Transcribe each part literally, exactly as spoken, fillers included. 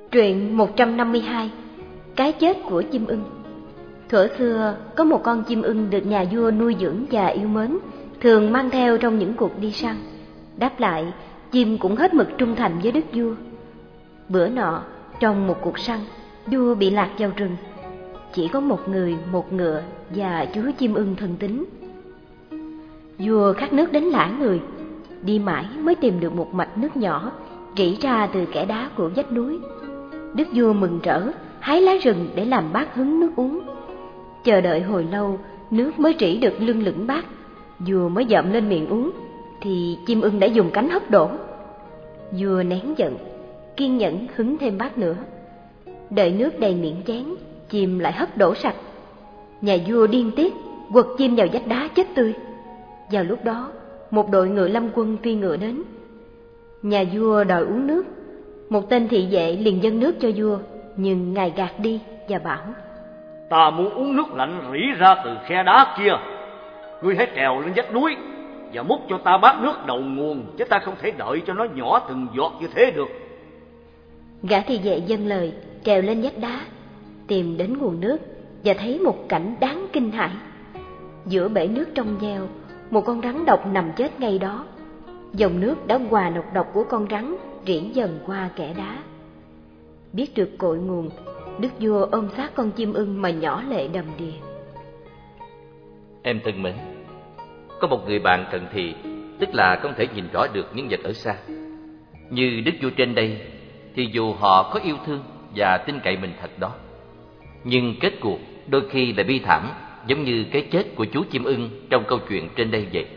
Truyện một trăm năm mươi hai. Cái chết của chim ưng. Thuở xưa, có một con chim ưng được nhà vua nuôi dưỡng và yêu mến, thường mang theo trong những cuộc đi săn. Đáp lại, chim cũng hết mực trung thành với đức vua. Bữa nọ, trong một cuộc săn, vua bị lạc vào rừng. Chỉ có một người, một ngựa và chú chim ưng thân tín. Vua khát nước đến lả người, đi mãi mới tìm được một mạch nước nhỏ rỉ ra từ kẽ đá của vách núi. Đức vua mừng rỡ, hái lá rừng để làm bát hứng nước uống. Chờ đợi hồi lâu, nước mới rỉ được lưng lửng bát. Vua mới dậm lên miệng uống, thì chim ưng đã dùng cánh hấp đổ. Vua nén giận, kiên nhẫn hứng thêm bát nữa. Đợi nước đầy miệng chén, chim lại hấp đổ sạch. Nhà vua điên tiết, quật chim vào vách đá chết tươi. Vào lúc đó, một đội ngựa lâm quân phi ngựa đến. Nhà vua đòi uống nước. Một tên thị vệ liền dâng nước cho vua, nhưng ngài gạt đi và bảo: Ta muốn uống nước lạnh rỉ ra từ khe đá kia. Ngươi hãy trèo lên vách núi và múc cho ta bát nước đầu nguồn, chứ ta không thể đợi cho nó nhỏ từng giọt như thế được. Gã thị vệ dâng lời, trèo lên vách đá, tìm đến nguồn nước và thấy một cảnh đáng kinh hãi. Giữa bể nước trong veo, một con rắn độc nằm chết ngay đó. Dòng nước đã hòa nọc độc của con rắn rỉ dần qua kẽ đá. Biết được cội nguồn, đức vua ôm sát con chim ưng mà nhỏ lệ đầm đìa. Em thân mến, có một người bạn cận thị, tức là không thể nhìn rõ được những vật ở xa. Như đức vua trên đây, thì dù họ có yêu thương và tin cậy mình thật đó, nhưng kết cuộc đôi khi lại bi thảm, giống như cái chết của chú chim ưng trong câu chuyện trên đây vậy.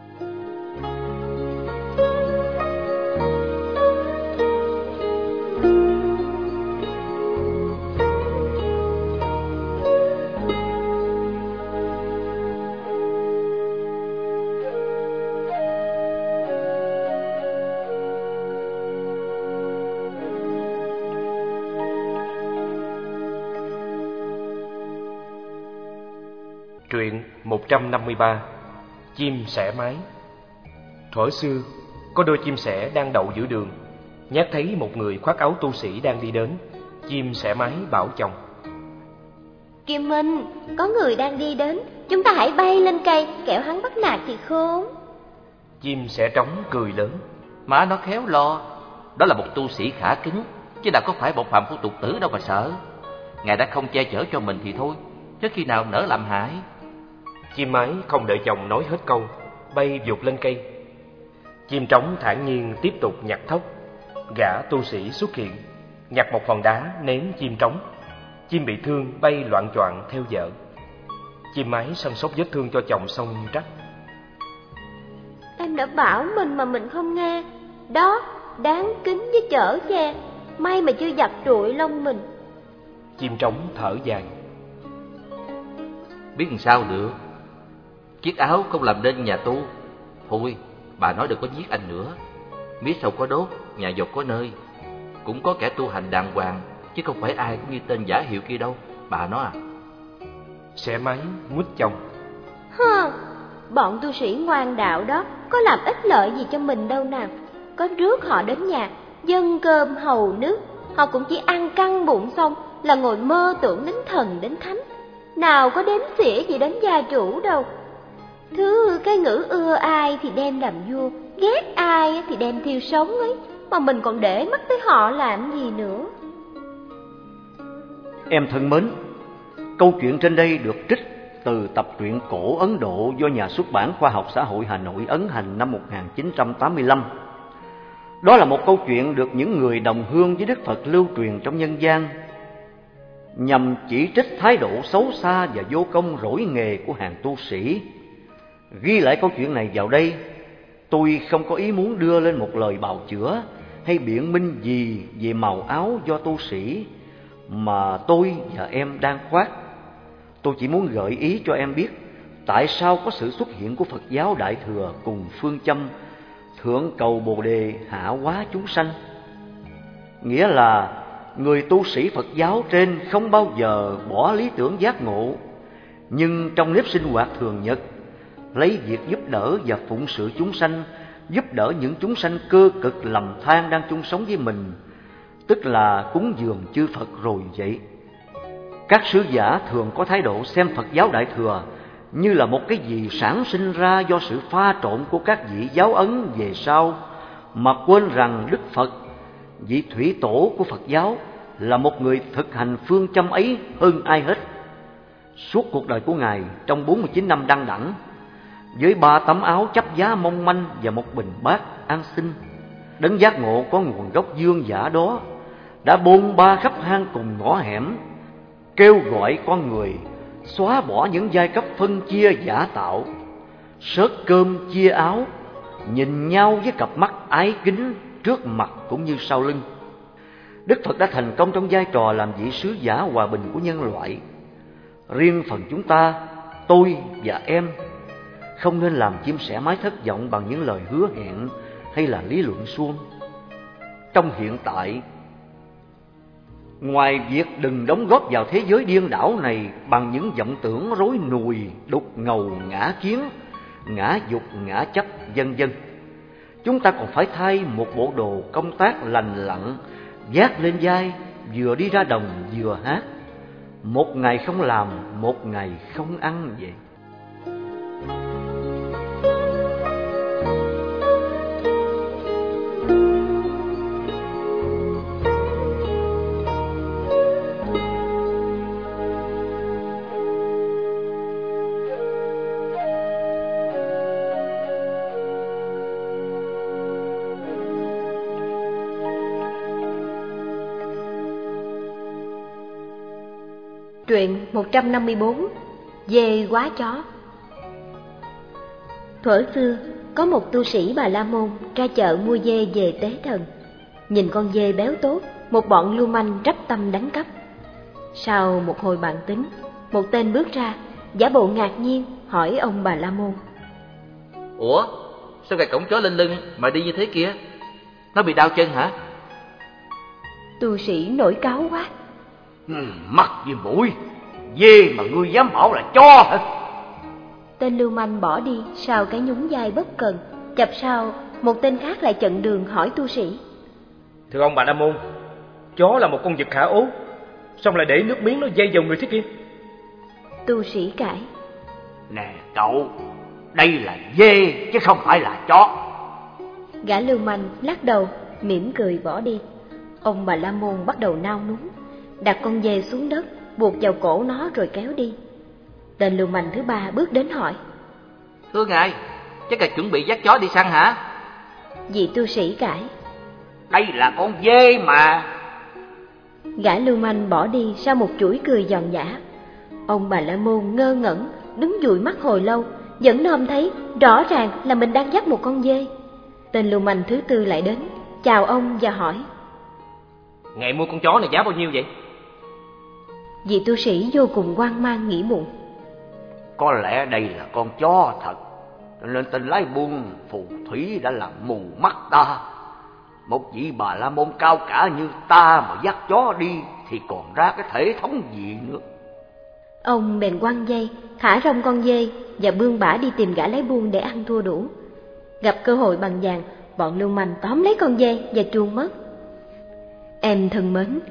Truyện một trăm năm mươi ba. Chim sẻ mái. Thuở xưa, có đôi chim sẻ đang đậu giữa đường. Nhát thấy một người khoác áo tu sĩ đang đi đến, chim sẻ mái bảo chồng: Kim Minh, có người đang đi đến, chúng ta hãy bay lên cây, kẻo hắn bắt nạt thì khốn. Chim sẻ trống cười lớn: Má nó khéo lo, đó là một tu sĩ khả kính, chứ nào có phải một phàm phu tục tử đâu mà sợ. Ngài đã không che chở cho mình thì thôi, chứ khi nào nỡ làm hại. Chim mái không đợi chồng nói hết câu, bay vụt lên cây. Chim trống thản nhiên tiếp tục nhặt thóc. Gã tu sĩ xuất hiện, nhặt một hòn đá ném chim trống. Chim bị thương bay loạng choạng theo vợ. Chim mái săn sóc vết thương cho chồng xong trách: Em đã bảo mình mà mình không nghe. Đó, đáng kính với chở che, may mà chưa giặt trụi lông mình. Chim trống thở dài: Biết làm sao được, chiếc áo không làm nên nhà tu. Thôi, bà nói đừng có giết anh nữa. Mía sầu có đốt, nhà dột có nơi. Cũng có kẻ tu hành đàng hoàng, chứ không phải ai cũng như tên giả hiệu kia đâu, bà nói à. Sẻ mái nguýt chồng: Hơ, bọn tu sĩ ngoan đạo đó có làm ích lợi gì cho mình đâu nào. Có rước họ đến nhà, dâng cơm hầu nước, họ cũng chỉ ăn căng bụng xong là ngồi mơ tưởng đến thần đến thánh, nào có đếm xỉa gì đến gia chủ đâu. Thứ cái ngữ ưa ai thì đem làm vua, ghét ai thì đem thiêu sống ấy, mà mình còn để mắt tới họ làm gì nữa. Em thân mến, câu chuyện trên đây được trích từ tập truyện cổ Ấn Độ do nhà xuất bản Khoa học Xã hội Hà Nội ấn hành năm một nghìn chín trăm tám mươi lăm. Đó là một câu chuyện được những người đồng hương với Đức Phật lưu truyền trong nhân gian, nhằm chỉ trích thái độ xấu xa và vô công rỗi nghề của hàng tu sĩ. Ghi lại câu chuyện này vào đây, tôi không có ý muốn đưa lên một lời bào chữa hay biện minh gì về màu áo do tu sĩ mà tôi và em đang khoác. Tôi chỉ muốn gợi ý cho em biết tại sao có sự xuất hiện của Phật giáo Đại Thừa cùng phương châm thượng cầu Bồ Đề, hạ hóa chúng sanh. Nghĩa là người tu sĩ Phật giáo trên không bao giờ bỏ lý tưởng giác ngộ, nhưng trong nếp sinh hoạt thường nhật, lấy việc giúp đỡ và phụng sự chúng sanh, giúp đỡ những chúng sanh cơ cực lầm than đang chung sống với mình, tức là cúng dường chư Phật rồi vậy. Các sứ giả thường có thái độ xem Phật giáo Đại Thừa như là một cái gì sản sinh ra do sự pha trộn của các vị giáo ấn về sau, mà quên rằng Đức Phật, vị thủy tổ của Phật giáo, là một người thực hành phương châm ấy hơn ai hết. Suốt cuộc đời của Ngài trong bốn mươi chín năm đăng đẳng, với ba tấm áo chắp giá mong manh và một bình bát an sinh, đấng giác ngộ có nguồn gốc dương giả đó đã bôn ba khắp hang cùng ngõ hẻm, kêu gọi con người xóa bỏ những giai cấp phân chia giả tạo, xớt cơm chia áo, nhìn nhau với cặp mắt ái kính trước mặt cũng như sau lưng. Đức Phật đã thành công trong vai trò làm vị sứ giả hòa bình của nhân loại. Riêng phần chúng ta, tôi và em, không nên làm chim sẻ mái thất vọng bằng những lời hứa hẹn hay là lý luận suông. Trong hiện tại, ngoài việc đừng đóng góp vào thế giới điên đảo này bằng những vọng tưởng rối nùi, đục ngầu, ngã kiến, ngã dục, ngã chấp, vân vân, chúng ta còn phải thay một bộ đồ công tác lành lặn, vác lên vai, vừa đi ra đồng vừa hát. Một ngày không làm, một ngày không ăn vậy. Truyện một trăm năm mươi bốn. Dê quá chó. Thuở xưa, có một tu sĩ Bà La Môn ra chợ mua dê về tế thần. Nhìn con dê béo tốt, một bọn lưu manh rắp tâm đánh cắp. Sau một hồi bàn tính, một tên bước ra, giả bộ ngạc nhiên hỏi ông Bà La Môn: Ủa, sao gài cổng chó lên lưng mà đi như thế kia? Nó bị đau chân hả? Tu sĩ nổi cáu quá: Ừ, mắt như mũi, dê mà ngươi dám bảo là chó hả? Tên lưu manh bỏ đi sau cái nhún vai bất cần. Chập sau, một tên khác lại chặn đường hỏi tu sĩ: Thưa ông Bà La Môn, chó là một con vật khả ố, xong lại để nước miếng nó dây vào người thế kia? Tu sĩ cãi: Nè cậu, đây là dê chứ không phải là chó. Gã lưu manh lắc đầu, mỉm cười bỏ đi. Ông Bà La Môn bắt đầu nao núng, đặt con dê xuống đất, buộc vào cổ nó rồi kéo đi. Tên lưu manh thứ ba bước đến hỏi: Thưa ngài, chắc là chuẩn bị dắt chó đi săn hả? Vị tu sĩ cãi: Đây là con dê mà. Gã lưu manh bỏ đi sau một chuỗi cười giòn giã. Ông Bà La Môn ngơ ngẩn, đứng dụi mắt hồi lâu, vẫn nôm thấy rõ ràng là mình đang dắt một con dê. Tên lưu manh thứ tư lại đến, chào ông và hỏi: Ngài mua con chó này giá bao nhiêu vậy? Vị tu sĩ vô cùng hoang mang nghĩ bụng: Có lẽ đây là con chó thật, nên tên lái buôn phù thủy đã làm mù mắt ta. Một vị Bà La Môn cao cả như ta mà dắt chó đi thì còn ra cái thể thống gì nữa. Ông bèn quăng dây, thả rong con dê và bươn bả đi tìm gã lái buôn để ăn thua đủ. Gặp cơ hội bằng vàng, bọn lưu manh tóm lấy con dê và chuồn mất. Em thân mến,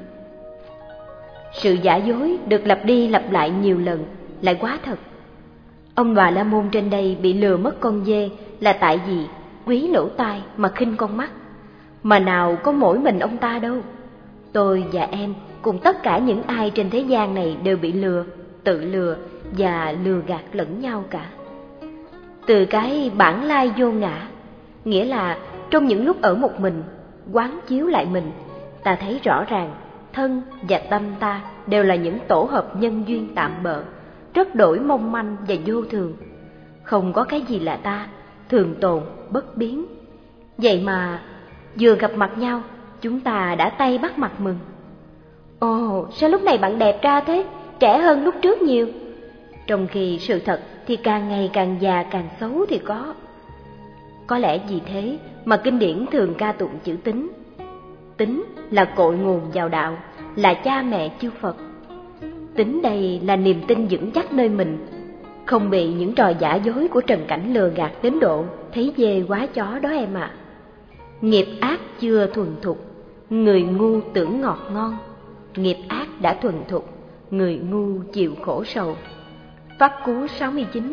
sự giả dối được lặp đi lặp lại nhiều lần lại quá thật. Ông Bà La Môn trên đây bị lừa mất con dê là tại vì quý lỗ tai mà khinh con mắt. Mà nào có mỗi mình ông ta đâu. Tôi và em cùng tất cả những ai trên thế gian này đều bị lừa, tự lừa và lừa gạt lẫn nhau cả. Từ cái bản lai vô ngã, nghĩa là trong những lúc ở một mình, quán chiếu lại mình, ta thấy rõ ràng thân và tâm ta đều là những tổ hợp nhân duyên tạm bợ, rất đổi mong manh và vô thường. Không có cái gì là ta, thường tồn, bất biến. Vậy mà vừa gặp mặt nhau, chúng ta đã tay bắt mặt mừng. Ồ, sao lúc này bạn đẹp ra thế, trẻ hơn lúc trước nhiều. Trong khi sự thật thì càng ngày càng già càng xấu thì có. Có lẽ vì thế mà kinh điển thường ca tụng chữ tín. Tín là cội nguồn vào đạo, là cha mẹ chư Phật. Tín đây là niềm tin vững chắc nơi mình, không bị những trò giả dối của trần cảnh lừa gạt đến độ thấy dê quá chó đó em ạ. À. Nghiệp ác chưa thuần thục, Người ngu tưởng ngọt ngon, nghiệp ác đã thuần thục, người ngu chịu khổ sầu. Pháp Cú sáu mươi chín.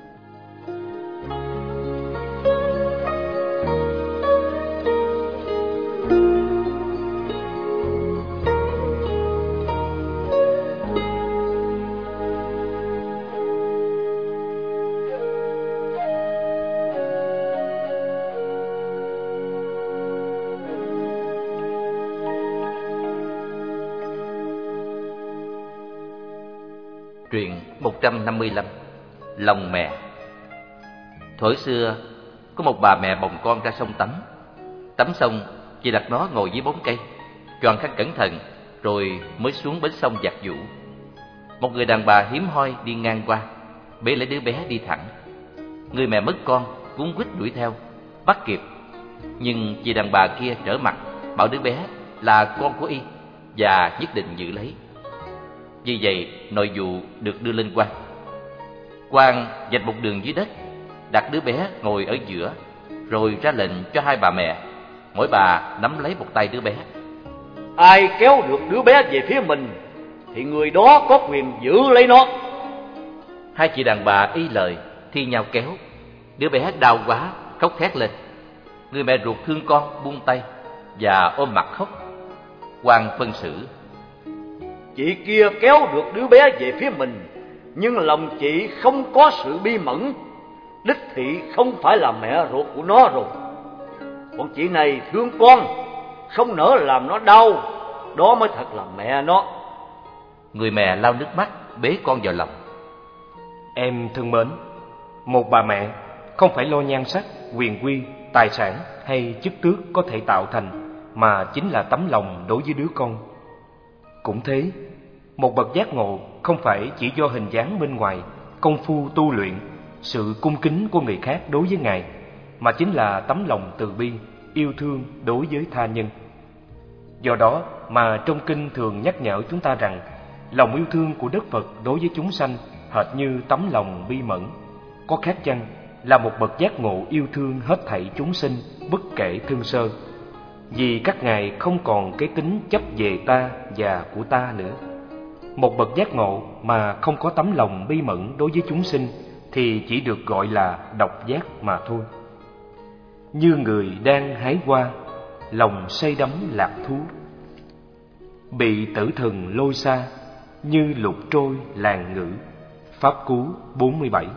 Truyện một trăm năm mươi lăm. Lòng mẹ. Thuở xưa, có một bà mẹ bồng con ra sông tắm. Tắm xong, chị đặt nó ngồi dưới bóng cây, choàng khăn cẩn thận, rồi mới xuống bến sông giặt giũ. Một người đàn bà hiếm hoi đi ngang qua, bế lấy đứa bé đi thẳng. Người mẹ mất con, cuống quýt đuổi theo, bắt kịp. Nhưng chị đàn bà kia trở mặt, bảo đứa bé là con của y và nhất định giữ lấy. Vì vậy, nội vụ được đưa lên quan. Quan vạch một đường dưới đất, đặt đứa bé ngồi ở giữa, rồi ra lệnh cho hai bà mẹ, mỗi bà nắm lấy một tay đứa bé. Ai kéo được đứa bé về phía mình thì người đó có quyền giữ lấy nó. Hai chị đàn bà y lời, thi nhau kéo. Đứa bé đau quá, khóc thét lên. Người mẹ ruột thương con buông tay và ôm mặt khóc. Quan phân xử: Chị kia kéo được đứa bé về phía mình, nhưng lòng chị không có sự bi mẫn, đích thị không phải là mẹ ruột của nó rồi. Còn chị này thương con, không nỡ làm nó đau, đó mới thật là mẹ nó. Người mẹ lau nước mắt, bế con vào lòng. Em thân mến, một bà mẹ không phải lo nhan sắc, quyền quy, tài sản hay chức tước có thể tạo thành, mà chính là tấm lòng đối với đứa con. Cũng thế, một bậc giác ngộ không phải chỉ do hình dáng bên ngoài, công phu tu luyện, sự cung kính của người khác đối với Ngài, mà chính là tấm lòng từ bi, yêu thương đối với tha nhân. Do đó mà trong kinh thường nhắc nhở chúng ta rằng lòng yêu thương của Đức Phật đối với chúng sanh hệt như tấm lòng bi mẫn. Có khác chăng là một bậc giác ngộ yêu thương hết thảy chúng sinh bất kể thân sơ, vì các ngài không còn cái tính chấp về ta và của ta nữa. Một bậc giác ngộ mà không có tấm lòng bi mẫn đối với chúng sinh thì chỉ được gọi là độc giác mà thôi. Như người đang hái hoa, lòng say đắm lạc thú, bị tử thần lôi xa, như lục trôi làng ngữ. Pháp Cú bốn mươi bảy.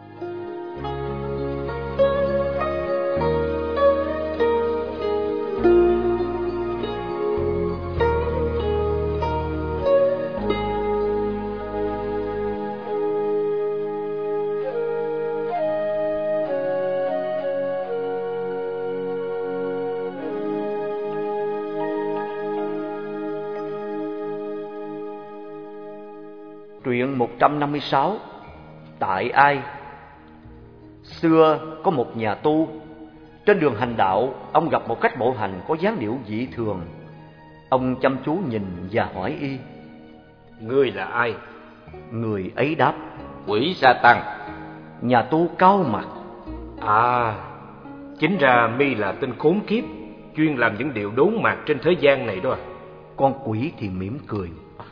Truyện một trăm năm mươi sáu. Tại Ai. Xưa có một nhà tu. Trên đường hành đạo, ông gặp một khách bộ hành có dáng điệu dị thường. Ông chăm chú nhìn và hỏi y: Ngươi là ai? Người ấy đáp: Quỷ sa tăng. Nhà tu cau mặt: À, chính ra mi là tên khốn kiếp, chuyên làm những điều đốn mạt trên thế gian này đó à? Con quỷ thì mỉm cười: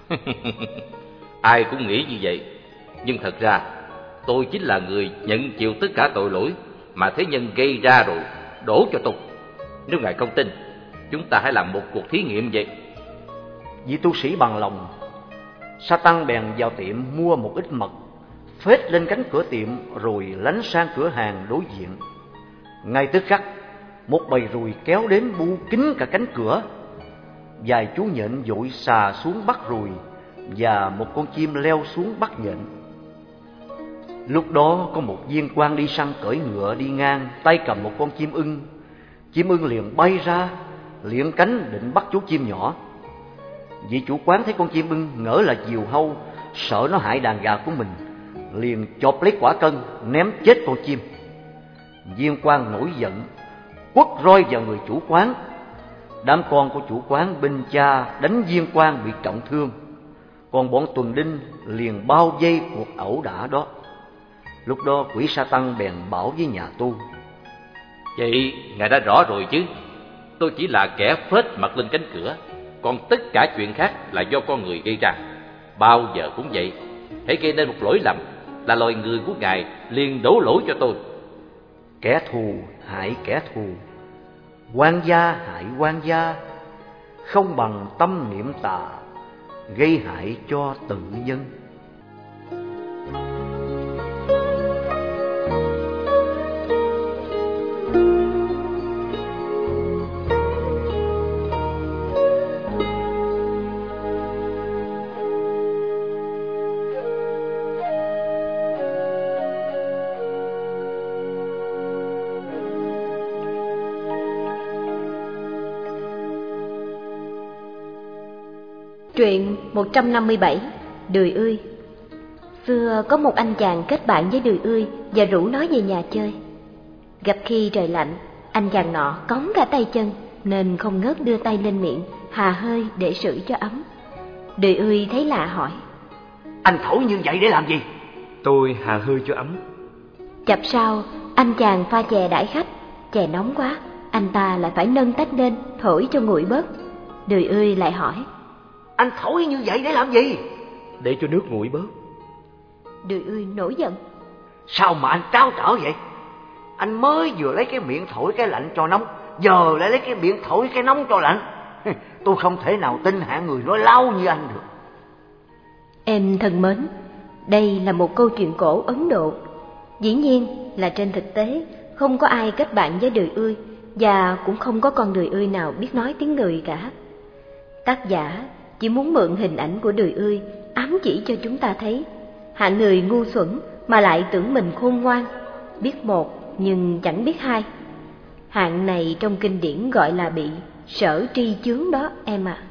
Ai cũng nghĩ như vậy, nhưng thật ra tôi chính là người nhận chịu tất cả tội lỗi mà thế nhân gây ra rồi đổ cho tôi. Nếu ngài không tin, chúng ta hãy làm một cuộc thí nghiệm vậy. Vị tu sĩ bằng lòng. Sa tăng bèn vào tiệm mua một ít mật, phết lên cánh cửa tiệm rồi lánh sang cửa hàng đối diện. Ngay tức khắc, một bầy ruồi kéo đến bu kín cả cánh cửa. Vài chú nhện vội xà xuống bắt ruồi, và một con chim leo xuống bắt nhện. Lúc đó có một viên quan đi săn cưỡi ngựa đi ngang, tay cầm một con chim ưng. Chim ưng liền bay ra, liệng cánh định bắt chú chim nhỏ. Vị chủ quán thấy con chim ưng ngỡ là diều hâu, sợ nó hại đàn gà của mình, liền chộp lấy quả cân ném chết con chim. Viên quan nổi giận, quất roi vào người chủ quán. Đám con của chủ quán binh cha đánh viên quan bị trọng thương, còn bọn tuần đinh liền bao vây cuộc ẩu đả đó. Lúc đó quỷ sa tăng bèn bảo với nhà tu: Vậy ngài đã rõ rồi chứ? tôi chỉ là kẻ phết mặt lên cánh cửa, còn tất cả chuyện khác là do con người gây ra. Bao giờ cũng vậy, hãy gây nên một lỗi lầm là loài người của Ngài liền đổ lỗi cho tôi. Kẻ thù hại kẻ thù, quan gia hại quan gia, không bằng tâm niệm tà, gây hại cho tự nhân. Truyện một trăm năm mươi bảy. Đười ươi. Xưa có một anh chàng kết bạn với đười ươi và rủ nó về nhà chơi. Gặp khi trời lạnh, anh chàng nọ cóng cả tay chân nên không ngớt đưa tay lên miệng hà hơi để sưởi cho ấm. Đười ươi thấy lạ hỏi: Anh thổi như vậy để làm gì? Tôi hà hơi cho ấm. Chập sau, anh chàng pha chè đãi khách. Chè nóng quá, anh ta lại phải nâng tách lên thổi cho nguội bớt. Đười ươi lại hỏi: Anh thổi như vậy để làm gì? Để cho nước nguội bớt. Đười ươi nổi giận: Sao mà anh tráo trở vậy? Anh mới vừa lấy cái miệng thổi cái lạnh cho nóng, giờ lại lấy cái miệng thổi cái nóng cho lạnh. Tôi không thể nào tin hạng người nói láo như anh được. Em thân mến, đây là một câu chuyện cổ Ấn Độ. Dĩ nhiên là trên thực tế không có ai kết bạn với đười ươi, và cũng không có con đười ươi nào biết nói tiếng người cả. Tác giả chỉ muốn mượn hình ảnh của đười ươi ám chỉ cho chúng ta thấy hạng người ngu xuẩn mà lại tưởng mình khôn ngoan, biết một nhưng chẳng biết hai. Hạng này trong kinh điển gọi là bị sở tri chướng đó em ạ. À.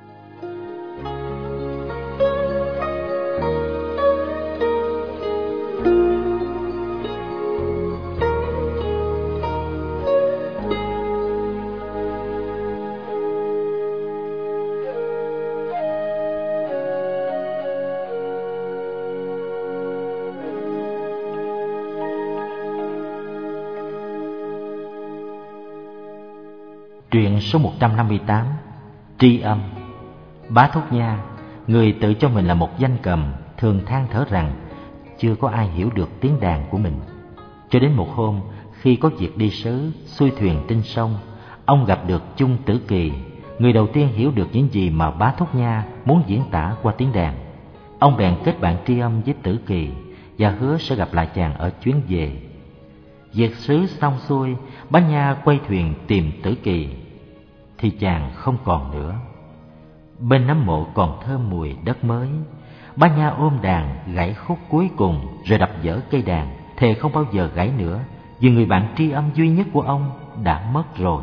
Truyện số một trăm năm mươi tám. Tri âm. Bá Thúc Nha, người tự cho mình là một danh cầm, thường than thở rằng chưa có ai hiểu được tiếng đàn của mình. Cho đến một hôm, khi có việc đi sứ, xuôi thuyền tinh sông, ông gặp được Chung Tử Kỳ, người đầu tiên hiểu được những gì mà Bá Thúc Nha muốn diễn tả qua tiếng đàn. Ông bèn kết bạn tri âm với Tử Kỳ và hứa sẽ gặp lại chàng ở chuyến về. Việc sứ xong xuôi, Bá Nha quay thuyền tìm Tử Kỳ thì chàng không còn nữa. Bên nấm mộ còn thơm mùi đất mới. Bá Nha ôm đàn gảy khúc cuối cùng rồi đập vỡ cây đàn, thề không bao giờ gảy nữa, vì người bạn tri âm duy nhất của ông đã mất rồi.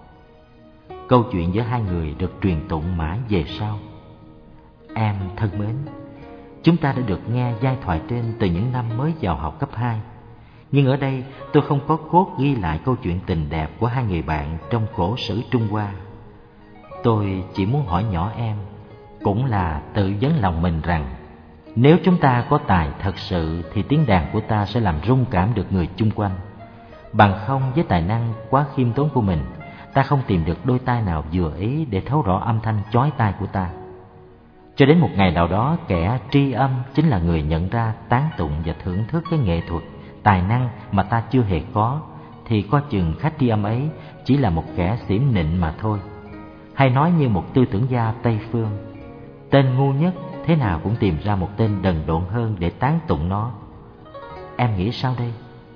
Câu chuyện giữa hai người được truyền tụng mãi về sau. Em thân mến, chúng ta đã được nghe giai thoại trên từ những năm mới vào học cấp hai. Nhưng ở đây tôi không có cốt ghi lại câu chuyện tình đẹp của hai người bạn trong cổ sử Trung Hoa. Tôi chỉ muốn hỏi nhỏ em, cũng là tự vấn lòng mình rằng, nếu chúng ta có tài thật sự thì tiếng đàn của ta sẽ làm rung cảm được người chung quanh. Bằng không, với tài năng quá khiêm tốn của mình, ta không tìm được đôi tai nào vừa ý để thấu rõ âm thanh chói tai của ta. Cho đến một ngày nào đó, kẻ tri âm chính là người nhận ra, tán tụng và thưởng thức cái nghệ thuật, tài năng mà ta chưa hề có, thì coi chừng khách tri âm ấy chỉ là một kẻ xỉm nịnh mà thôi. Hay nói như một tư tưởng gia Tây Phương, tên ngu nhất thế nào cũng tìm ra một tên đần độn hơn để tán tụng nó. Em nghĩ sao đây?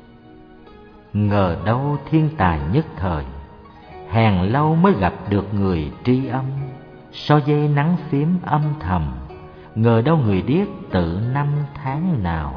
Ngờ đâu thiên tài nhất thời, hèn lâu mới gặp được người tri âm. So dây nắng phím âm thầm, ngờ đâu người điếc tự năm tháng nào.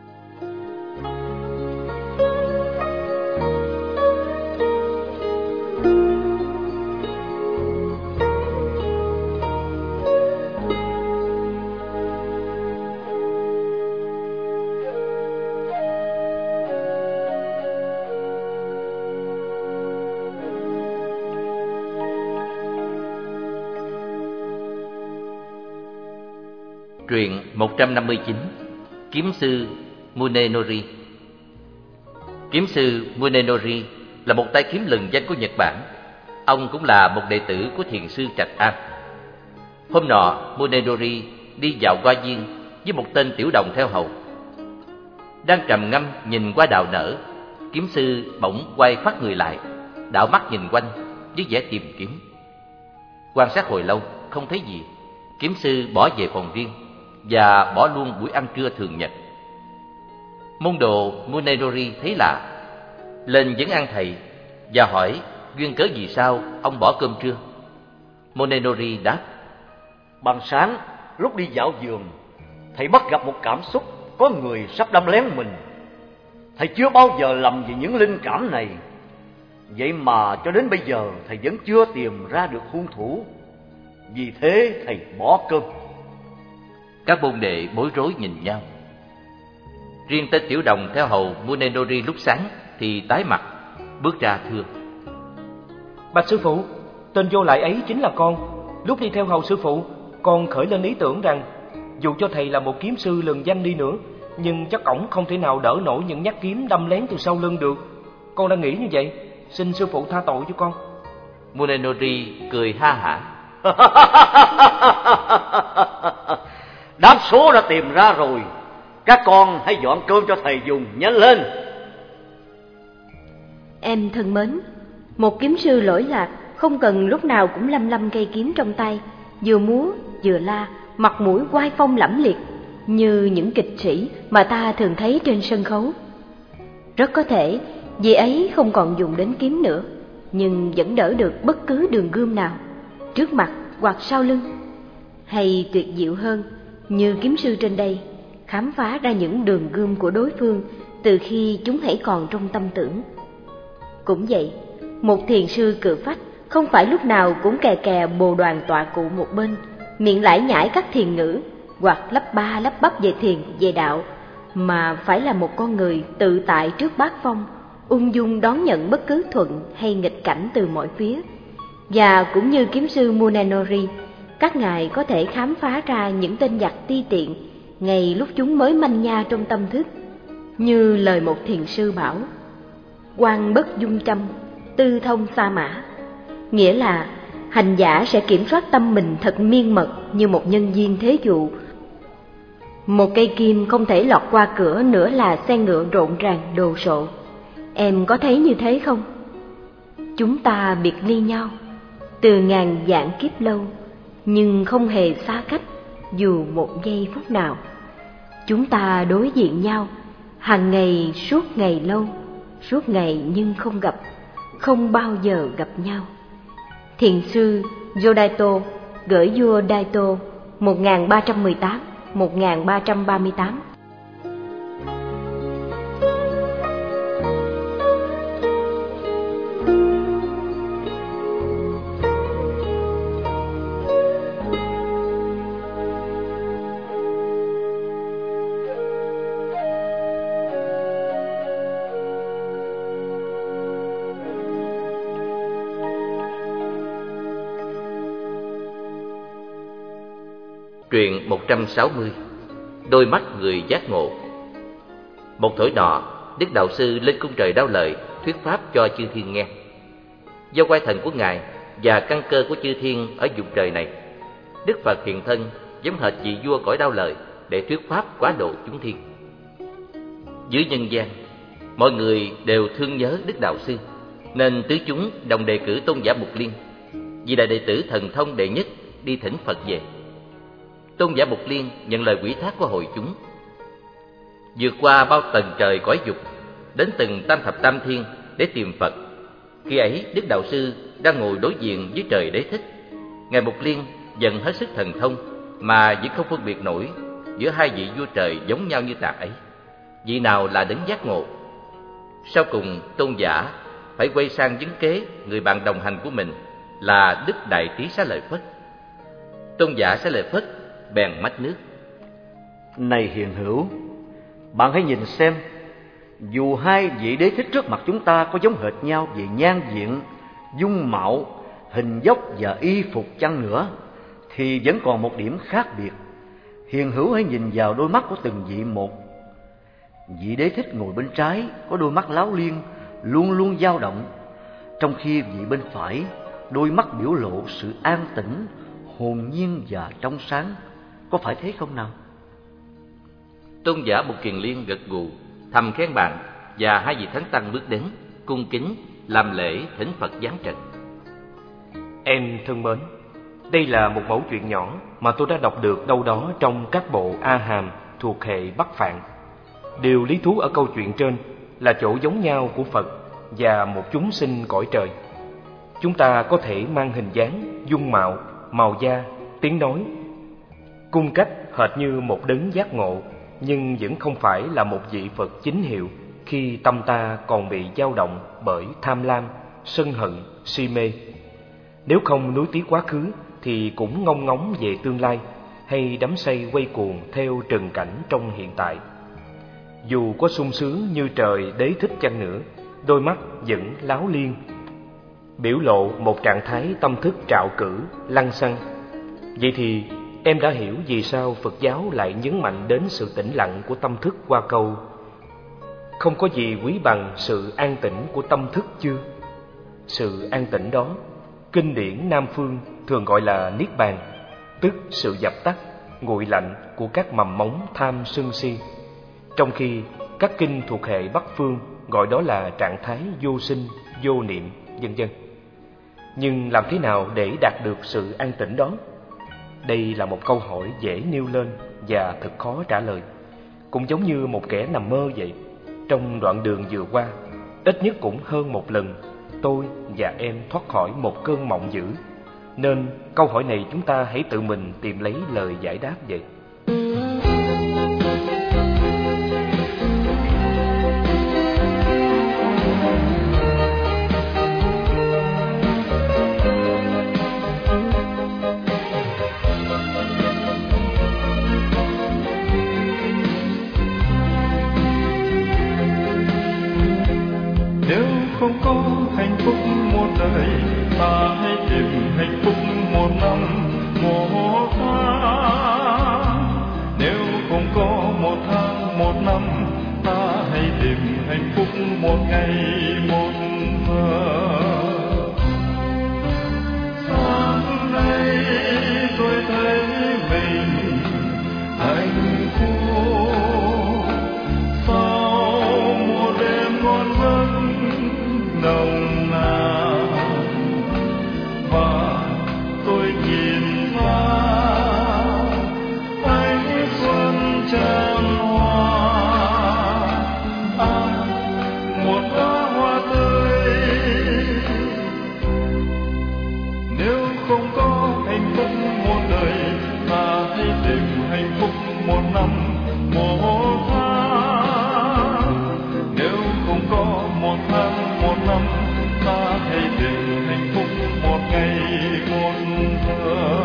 Truyện một trăm năm mươi chín. Kiếm sư Munenori. Kiếm sư Munenori là một tay kiếm lừng danh của Nhật Bản. Ông cũng là một đệ tử của thiền sư Trạch An. Hôm nọ, Munenori đi dạo hoa viên với một tên tiểu đồng theo hầu. Đang trầm ngâm nhìn qua đào nở, kiếm sư bỗng quay phát người lại, đảo mắt nhìn quanh với vẻ tìm kiếm. Quan sát hồi lâu không thấy gì, kiếm sư bỏ về phòng riêng và bỏ luôn buổi ăn trưa thường nhật. Môn đồ Munenori thấy lạ, lên vấn an thầy và hỏi duyên cớ vì sao ông bỏ cơm trưa. Munenori đáp: Ban sáng lúc đi dạo vườn, thầy bắt gặp một cảm xúc có người sắp đâm lén mình. Thầy chưa bao giờ lầm về những linh cảm này, vậy mà cho đến bây giờ thầy vẫn chưa tìm ra được hung thủ. Vì thế thầy bỏ cơm. Các môn đệ bối rối nhìn nhau. Riêng tên tiểu đồng theo hầu Munenori lúc sáng thì tái mặt, bước ra thưa: Bạch sư phụ, tên vô lại ấy chính là con. Lúc đi theo hầu sư phụ, con khởi lên ý tưởng rằng dù cho thầy là một kiếm sư lừng danh đi nữa, nhưng chắc ổng không thể nào đỡ nổi những nhát kiếm đâm lén từ sau lưng được. Con đã nghĩ như vậy, xin sư phụ tha tội cho con. Munenori cười ha hả. Đáp số đã tìm ra rồi, các con hãy dọn cơm cho thầy dùng, nhanh lên. Em thân mến, một kiếm sư lỗi lạc không cần lúc nào cũng lăm lăm cây kiếm trong tay, vừa múa vừa la, mặt mũi oai phong lẫm liệt như những kịch sĩ mà ta thường thấy trên sân khấu. Rất có thể vị ấy không còn dùng đến kiếm nữa, nhưng vẫn đỡ được bất cứ đường gươm nào, trước mặt hoặc sau lưng. Hay tuyệt diệu hơn, như kiếm sư trên đây, khám phá ra những đường gươm của đối phương từ khi chúng hãy còn trong tâm tưởng. Cũng vậy, một thiền sư cự phách không phải lúc nào cũng kè kè bồ đoàn tọa cụ một bên, miệng lải nhải các thiền ngữ hoặc lắp ba lắp bắp về thiền về đạo, mà phải là một con người tự tại trước bát phong, ung dung đón nhận bất cứ thuận hay nghịch cảnh từ mọi phía. Và cũng như kiếm sư Munenori, các ngài có thể khám phá ra những tên giặc ti tiện ngay lúc chúng mới manh nha trong tâm thức. Như lời một thiền sư bảo: quan bất dung trăm, tư thông sa mã. Nghĩa là hành giả sẽ kiểm soát tâm mình thật miên mật như một nhân viên thế vụ. Một cây kim không thể lọt qua cửa nữa là xe ngựa rộn ràng đồ sộ. Em có thấy như thế không? Chúng ta biệt ly nhau từ ngàn vạn kiếp lâu, nhưng không hề xa cách dù một giây phút nào. Chúng ta đối diện nhau hàng ngày suốt ngày lâu, suốt ngày nhưng không gặp, không bao giờ gặp nhau. Thiền sư Yodaito gửi vua Daito một nghìn ba trăm mười tám đến một nghìn ba trăm ba mươi tám. Truyện một trăm sáu mươi. Đôi mắt người giác ngộ. Một thổi nọ, Đức Đạo Sư lên cung trời Đao Lợi thuyết pháp cho chư thiên nghe. Do quay thần của Ngài và căn cơ của chư thiên ở vùng trời này, Đức Phật hiện thân giống hệt vị vua cõi Đao Lợi để thuyết pháp quá độ chúng thiên. Dưới nhân gian, mọi người đều thương nhớ Đức Đạo Sư, nên tứ chúng đồng đề cử Tôn giả Mục Liên, vì đại đệ tử thần thông đệ nhất, đi thỉnh Phật về. Tôn giả Mục Liên nhận lời ủy thác của hội chúng, vượt qua bao tầng trời cõi dục, đến từng tam thập tam thiên để tìm Phật. Khi ấy Đức Đạo Sư đang ngồi đối diện với trời Đế Thích. Ngài Mục Liên dần hết sức thần thông mà vẫn không phân biệt nổi giữa hai vị vua trời giống nhau như tạc ấy, vị nào là đấng giác ngộ. Sau cùng tôn giả phải quay sang vấn kế người bạn đồng hành của mình là Đức Đại Trí Xá Lợi Phất. Tôn giả Xá Lợi Phất bèn mách nước: Này hiền hữu, bạn hãy nhìn xem, dù hai vị đế thích trước mặt chúng ta có giống hệt nhau về nhan diện, dung mạo, hình dốc và y phục chăng nữa, thì vẫn còn một điểm khác biệt. Hiền hữu hãy nhìn vào đôi mắt của từng vị một. Vị đế thích ngồi bên trái có đôi mắt láo liên, luôn luôn dao động, trong khi vị bên phải đôi mắt biểu lộ sự an tĩnh, hồn nhiên và trong sáng. Có phải thế không nào? Tôn giả Bụt Kiền Liên gật gù, thầm khen bạn, và hai vị thánh tăng bước đến, cung kính làm lễ thỉnh Phật giáng trần. Em thân mến, đây là một mẫu chuyện nhỏ mà tôi đã đọc được đâu đó trong các bộ A Hàm thuộc hệ Bắc Phạn. Điều lý thú ở câu chuyện trên là chỗ giống nhau của Phật và một chúng sinh cõi trời. Chúng ta có thể mang hình dáng, dung mạo, màu da, tiếng nói, cung cách hệt như một đấng giác ngộ, nhưng vẫn không phải là một vị Phật chính hiệu khi tâm ta còn bị dao động bởi tham lam, sân hận, si mê. Nếu không nuối tiếc quá khứ thì cũng ngông ngóng về tương lai, hay đắm say quay cuồng theo trần cảnh trong hiện tại. Dù có sung sướng như trời đế thích chăng nữa, đôi mắt vẫn láo liên, biểu lộ một trạng thái tâm thức trạo cử, lăng xăng. Vậy thì em đã hiểu vì sao Phật giáo lại nhấn mạnh đến sự tĩnh lặng của tâm thức qua câu không có gì quý bằng sự an tĩnh của tâm thức chưa? Sự an tĩnh đó, kinh điển Nam Phương thường gọi là Niết Bàn, tức sự dập tắt, nguội lạnh của các mầm móng tham sân si, trong khi các kinh thuộc hệ Bắc Phương gọi đó là trạng thái vô sinh, vô niệm, vân vân. Nhưng làm thế nào để đạt được sự an tĩnh đó? Đây là một câu hỏi dễ nêu lên và thật khó trả lời. Cũng giống như một kẻ nằm mơ vậy. Trong đoạn đường vừa qua, ít nhất cũng hơn một lần, tôi và em thoát khỏi một cơn mộng dữ. Nên câu hỏi này chúng ta hãy tự mình tìm lấy lời giải đáp vậy. Nếu không có hạnh phúc một đời, ta hãy tìm hạnh phúc một năm, một tháng. Nếu không có một tháng, một năm, ta hãy tìm hạnh phúc một ngày, một giờ. Sáng nay tôi thấy mình hạnh phúc sau một đêm ngon giấc nồng nàn, và tôi nhìn ra ánh xuân tràn hoa, à, một đóa hoa tươi. Nếu không có hạnh phúc một đời, ta hãy tìm hạnh phúc một năm, một tháng. Nếu không có một tháng, một năm, ta hãy tìm hạnh phúc một ngày, một giờ.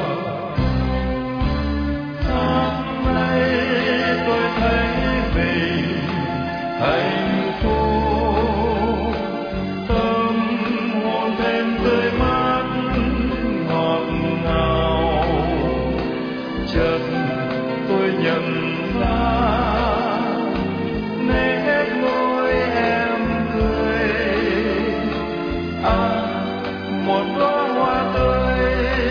Sáng nay tôi thấy mình hạnh phúc, tâm hồn thêm tươi mát, ngọt ngào. Chợt tôi nhận ra nét môi em cười, à, một đóa hoa tươi.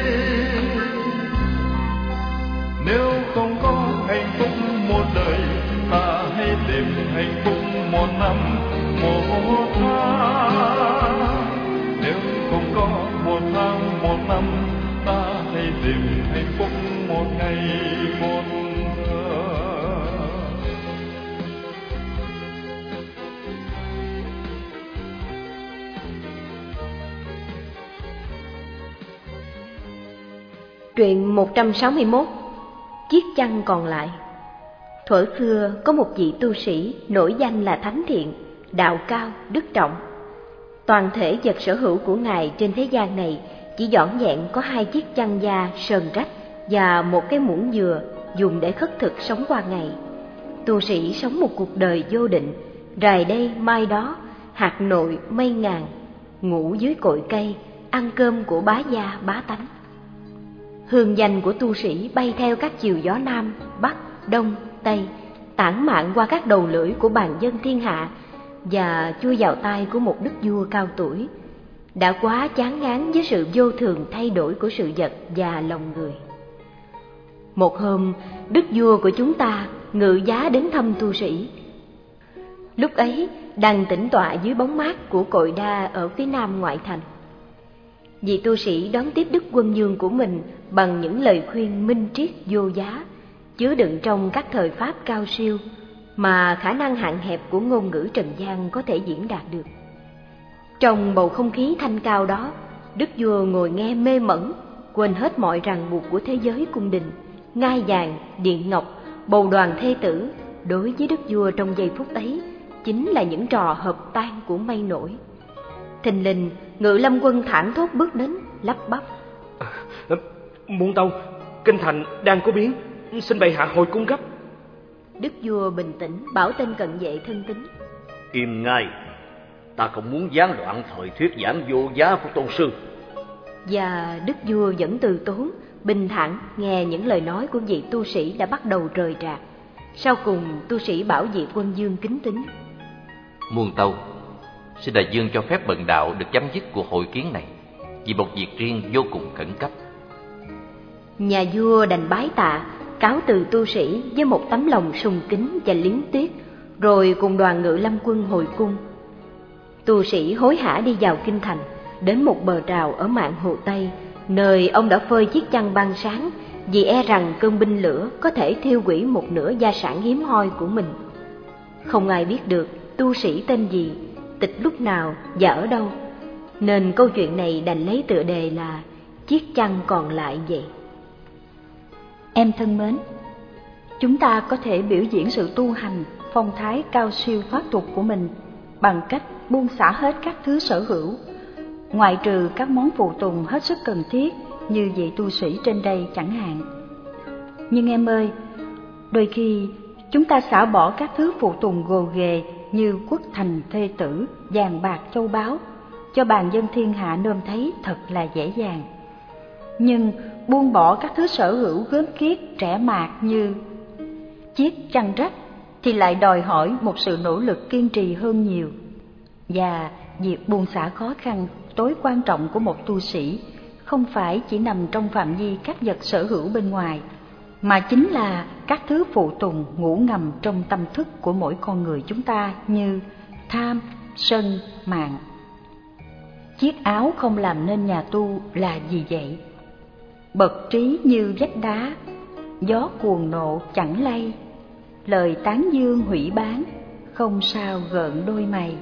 Nếu không có hạnh phúc một đời, ta hãy tìm hạnh phúc một năm, một tháng. Nếu không có một tháng, một năm, ta hãy tìm hạnh phúc một ngày, một giờ. Truyện một trăm sáu mươi mốt. Chiếc chăn còn lại. Thuở xưa có một vị tu sĩ nổi danh là thánh thiện, đạo cao, đức trọng. Toàn thể vật sở hữu của ngài trên thế gian này chỉ vỏn vẹn có hai chiếc chăn da sờn rách và một cái muỗng dừa dùng để khất thực sống qua ngày. Tu sĩ sống một cuộc đời vô định, rày đây mai đó, hạt nội mây ngàn, ngủ dưới cội cây, ăn cơm của bá gia bá tánh. Hương danh của tu sĩ bay theo các chiều gió Nam, Bắc, Đông, Tây, tản mạn qua các đầu lưỡi của bàn dân thiên hạ và chui vào tai của một đức vua cao tuổi. đã quá chán ngán với sự vô thường thay đổi của sự vật và lòng người. Một hôm, đức vua của chúng ta ngự giá đến thăm tu sĩ. Lúc ấy đang tĩnh tọa dưới bóng mát của cội đa ở phía nam ngoại thành. Vị tu sĩ đón tiếp đức quân vương của mình bằng những lời khuyên minh triết vô giá, chứa đựng trong các thời pháp cao siêu mà khả năng hạn hẹp của ngôn ngữ trần gian có thể diễn đạt được. Trong bầu không khí thanh cao đó, đức vua ngồi nghe mê mẩn, quên hết mọi ràng buộc của thế giới cung đình, ngai vàng, điện ngọc, bầu đoàn thê tử. Đối với đức vua trong giây phút ấy chính là những trò hợp tan của mây nổi. Thình lình, Ngự Lâm Quân thảng thốt bước đến, lắp bắp: à, Muôn Tâu, kinh thành đang có biến, xin bệ hạ hồi cung gấp. Đức vua bình tĩnh bảo tên cận vệ thân tín: Im ngay, ta không muốn gián đoạn thời thuyết giảng vô giá của tôn sư. Và đức vua vẫn từ tốn, bình thản nghe những lời nói của vị tu sĩ đã bắt đầu rời rạc. Sau cùng, tu sĩ bảo vị quân vương kính tín: Muôn Tâu, xin đại dương cho phép bần đạo được chấm dứt cuộc hội kiến này vì một việc riêng vô cùng khẩn cấp. Nhà vua đành bái tạ, cáo từ tu sĩ với một tấm lòng sùng kính và liếng tiếc, rồi cùng đoàn Ngự Lâm Quân hồi cung. Tu sĩ hối hả đi vào kinh thành, đến một bờ trào ở mạn hồ Tây, nơi ông đã phơi chiếc chăn ban sáng vì e rằng cơn binh lửa có thể thiêu hủy một nửa gia sản hiếm hoi của mình. Không ai biết được tu sĩ tên gì, tịch lúc nào và ở đâu, nên câu chuyện này đành lấy tựa đề là Chiếc chăn còn lại vậy. Em thân mến, chúng ta có thể biểu diễn sự tu hành, phong thái cao siêu thoát tục của mình bằng cách buông xả hết các thứ sở hữu, ngoại trừ các món phụ tùng hết sức cần thiết như vị tu sĩ trên đây chẳng hạn. Nhưng em ơi, đôi khi chúng ta xả bỏ các thứ phụ tùng gồ ghề như quốc thành thê tử, vàng bạc châu báu, cho bàn dân thiên hạ nôm thấy thật là dễ dàng. Nhưng buông bỏ các thứ sở hữu gớm ghiếc trẻ mạt như chiếc chăn rách thì lại đòi hỏi một sự nỗ lực kiên trì hơn nhiều. Và việc buông xả khó khăn tối quan trọng của một tu sĩ không phải chỉ nằm trong phạm vi các vật sở hữu bên ngoài, mà chính là các thứ phụ tùng ngủ ngầm trong tâm thức của mỗi con người chúng ta như tham, sân, mạng. Chiếc áo không làm nên nhà tu là gì vậy? Bậc trí như vách đá, gió cuồng nộ chẳng lay, lời tán dương hủy bán, không sao gợn đôi mày.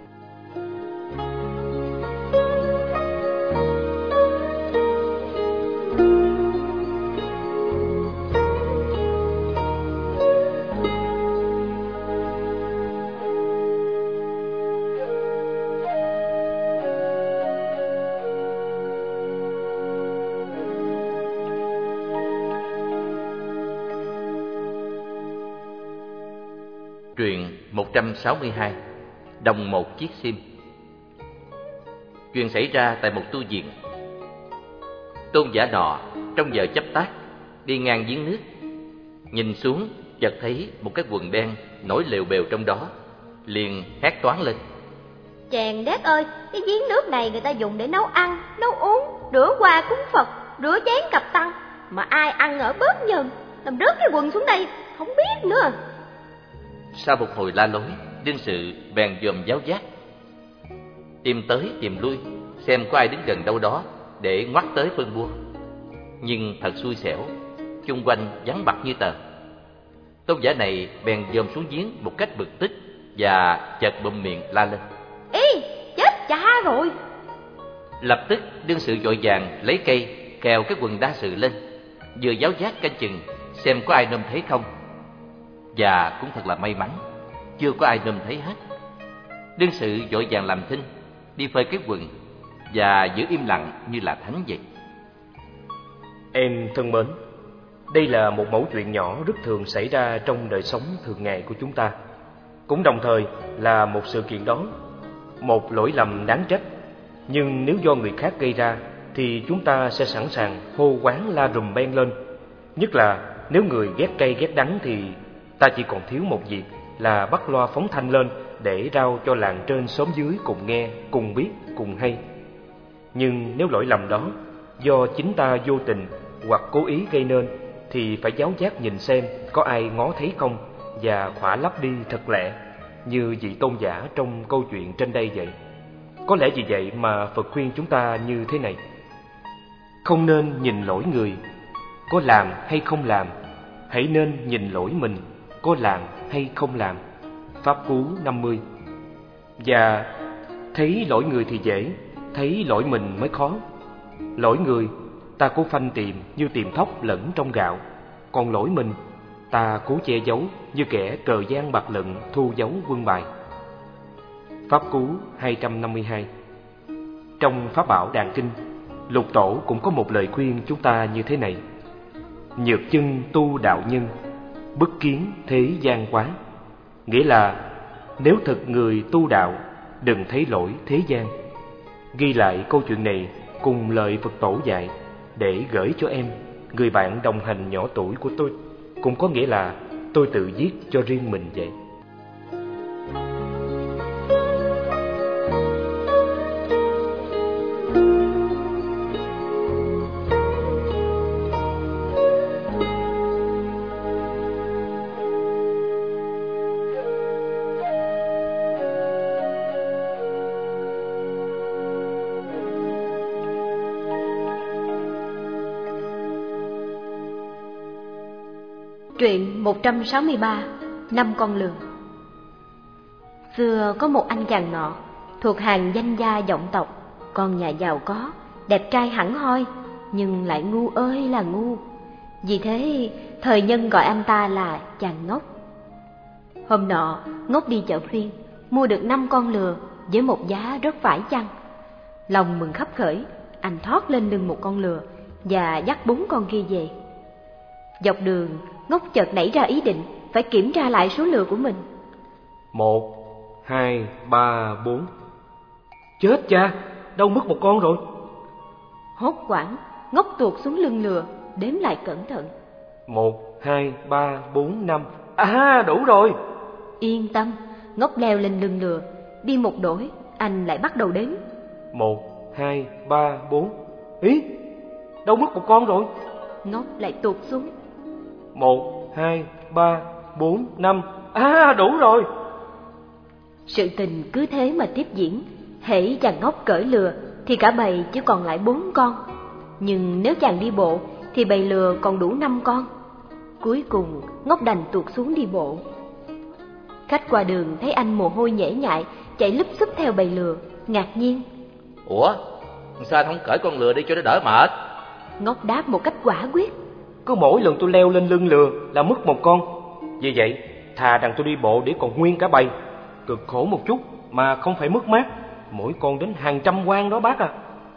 Truyện một trăm sáu mươi hai, Đồng một chiếc sim. Chuyện xảy ra tại một tu viện. Tôn giả nọ trong giờ chắp tác đi ngang giếng nước, nhìn xuống chợt thấy một cái quần đen nổi lều bèo trong đó, liền hét toáng lên: Chàng đét ơi, cái giếng nước này người ta dùng để nấu ăn, nấu uống, rửa qua cúng Phật, rửa chén cặp tăng, mà ai ăn ở bớt nhân, làm rớt cái quần xuống đây, không biết nữa. Sau một hồi la lối, đương sự bèn dòm giáo giác, tìm tới tìm lui xem có ai đứng gần đâu đó để ngoắt tới phân bua. Nhưng thật xui xẻo, chung quanh vắng bặt như tờ. Tôn giả này bèn dòm xuống giếng một cách bực tức và chợt bụm miệng la lên: Ê, chết cha rồi! Lập tức đương sự vội vàng lấy cây kèo cái quần đa sự lên, vừa giáo giác canh chừng xem có ai nôm thấy không. Và cũng thật là may mắn, chưa có ai nôm thấy hết. Đương sự vội vàng làm thinh, đi phơi cái quần và giữ im lặng như là thánh vậy. Em thân mến, đây là một mẫu chuyện nhỏ rất thường xảy ra trong đời sống thường ngày của chúng ta, cũng đồng thời là một sự kiện đó, một lỗi lầm đáng trách. Nhưng nếu do người khác gây ra thì chúng ta sẽ sẵn sàng hô quán la rùm beng lên. Nhất là nếu người ghét cay ghét đắng thì ta chỉ còn thiếu một việc là bắt loa phóng thanh lên để rao cho làng trên xóm dưới cùng nghe, cùng biết, cùng hay. Nhưng nếu lỗi lầm đó do chính ta vô tình hoặc cố ý gây nên, thì phải giáo giác nhìn xem có ai ngó thấy không, và khỏa lấp đi thật lẹ, như vị tôn giả trong câu chuyện trên đây vậy. Có lẽ vì vậy mà Phật khuyên chúng ta như thế này: không nên nhìn lỗi người, có làm hay không làm, hãy nên nhìn lỗi mình, có làm hay không làm. Pháp Cú năm mươi. Và thấy lỗi người thì dễ, thấy lỗi mình mới khó. Lỗi người ta cố phanh tìm như tìm thóc lẫn trong gạo, còn lỗi mình ta cố che giấu như kẻ cờ gian bạc lận thu giấu quân bài. Pháp Cú hai trăm năm mươi hai. Trong Pháp Bảo Đàn Kinh, Lục Tổ cũng có một lời khuyên chúng ta như thế này: nhược chân tu đạo nhân, bất kiến thế gian quá. Nghĩa là nếu thật người tu đạo, đừng thấy lỗi thế gian. Ghi lại câu chuyện này cùng lời Phật Tổ dạy để gửi cho em, người bạn đồng hành nhỏ tuổi của tôi, cũng có nghĩa là tôi tự viết cho riêng mình vậy. Truyện một trăm sáu mươi ba. Năm con lừa. Xưa có một anh chàng nọ, thuộc hàng danh gia vọng tộc, con nhà giàu có, đẹp trai hẳn hoi, nhưng lại ngu ơi là ngu. Vì thế thời nhân gọi anh ta là chàng ngốc. Hôm nọ, ngốc đi chợ phiên, mua được năm con lừa với một giá rất phải chăng. Lòng mừng khắp khởi, anh thoát lên lưng một con lừa và dắt bốn con kia về. Dọc đường, ngốc chợt nảy ra ý định phải kiểm tra lại số lừa của mình. Một, hai, ba, bốn. Chết cha, đâu mất một con rồi. Hốt hoảng, ngốc tuột xuống lưng lừa, đếm lại cẩn thận. Một, hai, ba, bốn, năm. À, đủ rồi. Yên tâm, ngốc leo lên lưng lừa, đi một đổi, anh lại bắt đầu đếm. Một, hai, ba, bốn. Ý, đâu mất một con rồi. Ngốc lại tụt xuống. Một, hai, ba, bốn, năm. À, đủ rồi. Sự tình cứ thế mà tiếp diễn. Hễ chàng ngốc cởi lừa thì cả bầy chỉ còn lại bốn con. Nhưng nếu chàng đi bộ thì bầy lừa còn đủ năm con. Cuối cùng ngốc đành tuột xuống đi bộ. Khách qua đường thấy anh mồ hôi nhễ nhại, chạy lúp xúp theo bầy lừa, ngạc nhiên. Ủa, sao anh không cởi con lừa đi cho nó đỡ mệt? Ngốc đáp một cách quả quyết. Cứ mỗi lần tôi leo lên lưng lừa là mất một con. Vì vậy, thà rằng tôi đi bộ để còn nguyên cả bầy. Cực khổ một chút mà không phải mất mát. Mỗi con đến hàng trăm quan đó bác à.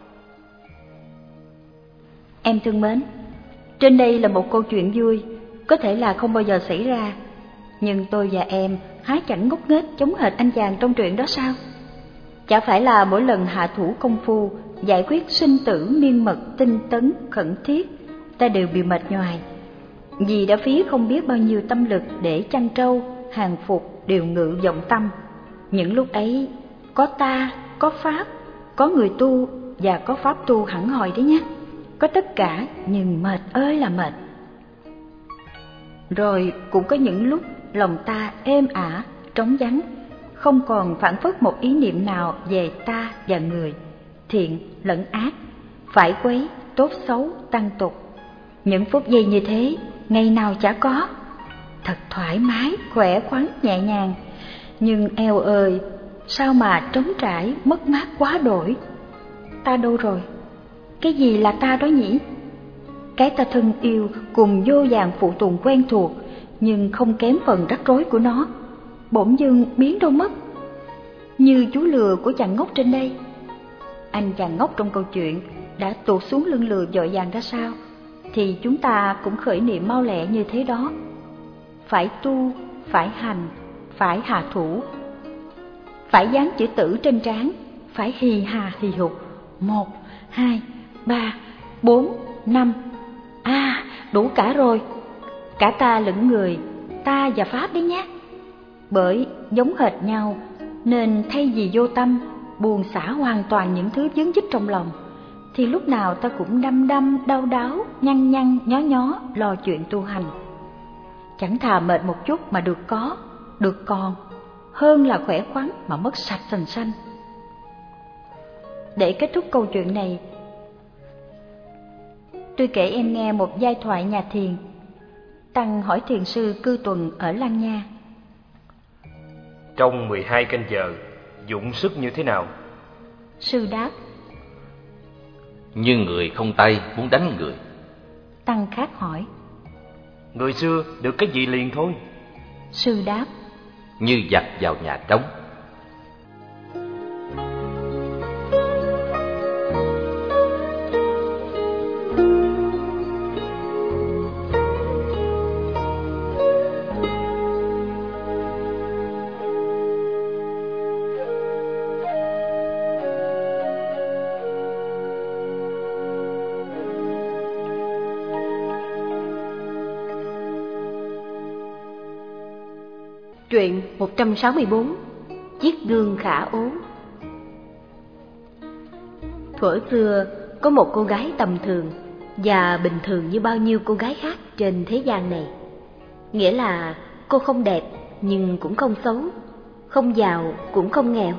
Em thân mến, trên đây là một câu chuyện vui, có thể là không bao giờ xảy ra. Nhưng tôi và em há chẳng ngốc nghếch giống hệt anh chàng trong truyện đó sao? Chả phải là mỗi lần hạ thủ công phu, giải quyết sinh tử miên mật tinh tấn khẩn thiết, ta đều bị mệt nhoài, vì đã phí không biết bao nhiêu tâm lực để chăn trâu, hàng phục, điều ngự vọng tâm. Những lúc ấy, có ta, có Pháp, có người tu và có Pháp tu hẳn hoi đấy nhé. Có tất cả nhưng mệt ơi là mệt. Rồi cũng có những lúc lòng ta êm ả, trống vắng, không còn phản phất một ý niệm nào về ta và người, thiện lẫn ác, phải quấy, tốt xấu, tăng tục. Những phút giây như thế, ngày nào chả có. Thật thoải mái, khỏe khoắn, nhẹ nhàng. Nhưng eo ơi, sao mà trống trải, mất mát quá đổi. Ta đâu rồi? Cái gì là ta đó nhỉ? Cái ta thân yêu cùng vô vàn phụ tùng quen thuộc, nhưng không kém phần rắc rối của nó, bỗng dưng biến đâu mất. Như chú lừa của chàng ngốc trên đây. Anh chàng ngốc trong câu chuyện đã tuột xuống lưng lừa vội vàng ra sao, thì chúng ta cũng khởi niệm mau lẹ như thế đó. Phải tu, phải hành, phải hạ thủ, phải dán chữ tử trên trán, phải hì hà hì hục. Một, hai, ba, bốn, năm. À, đủ cả rồi. Cả ta lẫn người, ta và Pháp đấy nhé. Bởi giống hệt nhau, nên thay vì vô tâm, buông xả hoàn toàn những thứ vướng dứt trong lòng, thì lúc nào ta cũng đăm đăm đau đáu, nhăn nhăn nhó nhó lo chuyện tu hành. Chẳng thà mệt một chút mà được có, được còn, hơn là khỏe khoắn mà mất sạch sành sanh. Để kết thúc câu chuyện này, tôi kể em nghe một giai thoại nhà thiền. Tăng hỏi thiền sư cư tuần ở Lăng Nha: trong mười hai canh giờ, dụng sức như thế nào? Sư đáp: như người không tay muốn đánh người. Tăng khác hỏi: người xưa được cái gì liền thôi? Sư đáp: như giặc vào nhà trống. Truyện một trăm sáu mươi bốn. Chiếc gương khả ố. Thuở xưa có một cô gái tầm thường và bình thường như bao nhiêu cô gái khác trên thế gian này. Nghĩa là cô không đẹp nhưng cũng không xấu, không giàu cũng không nghèo.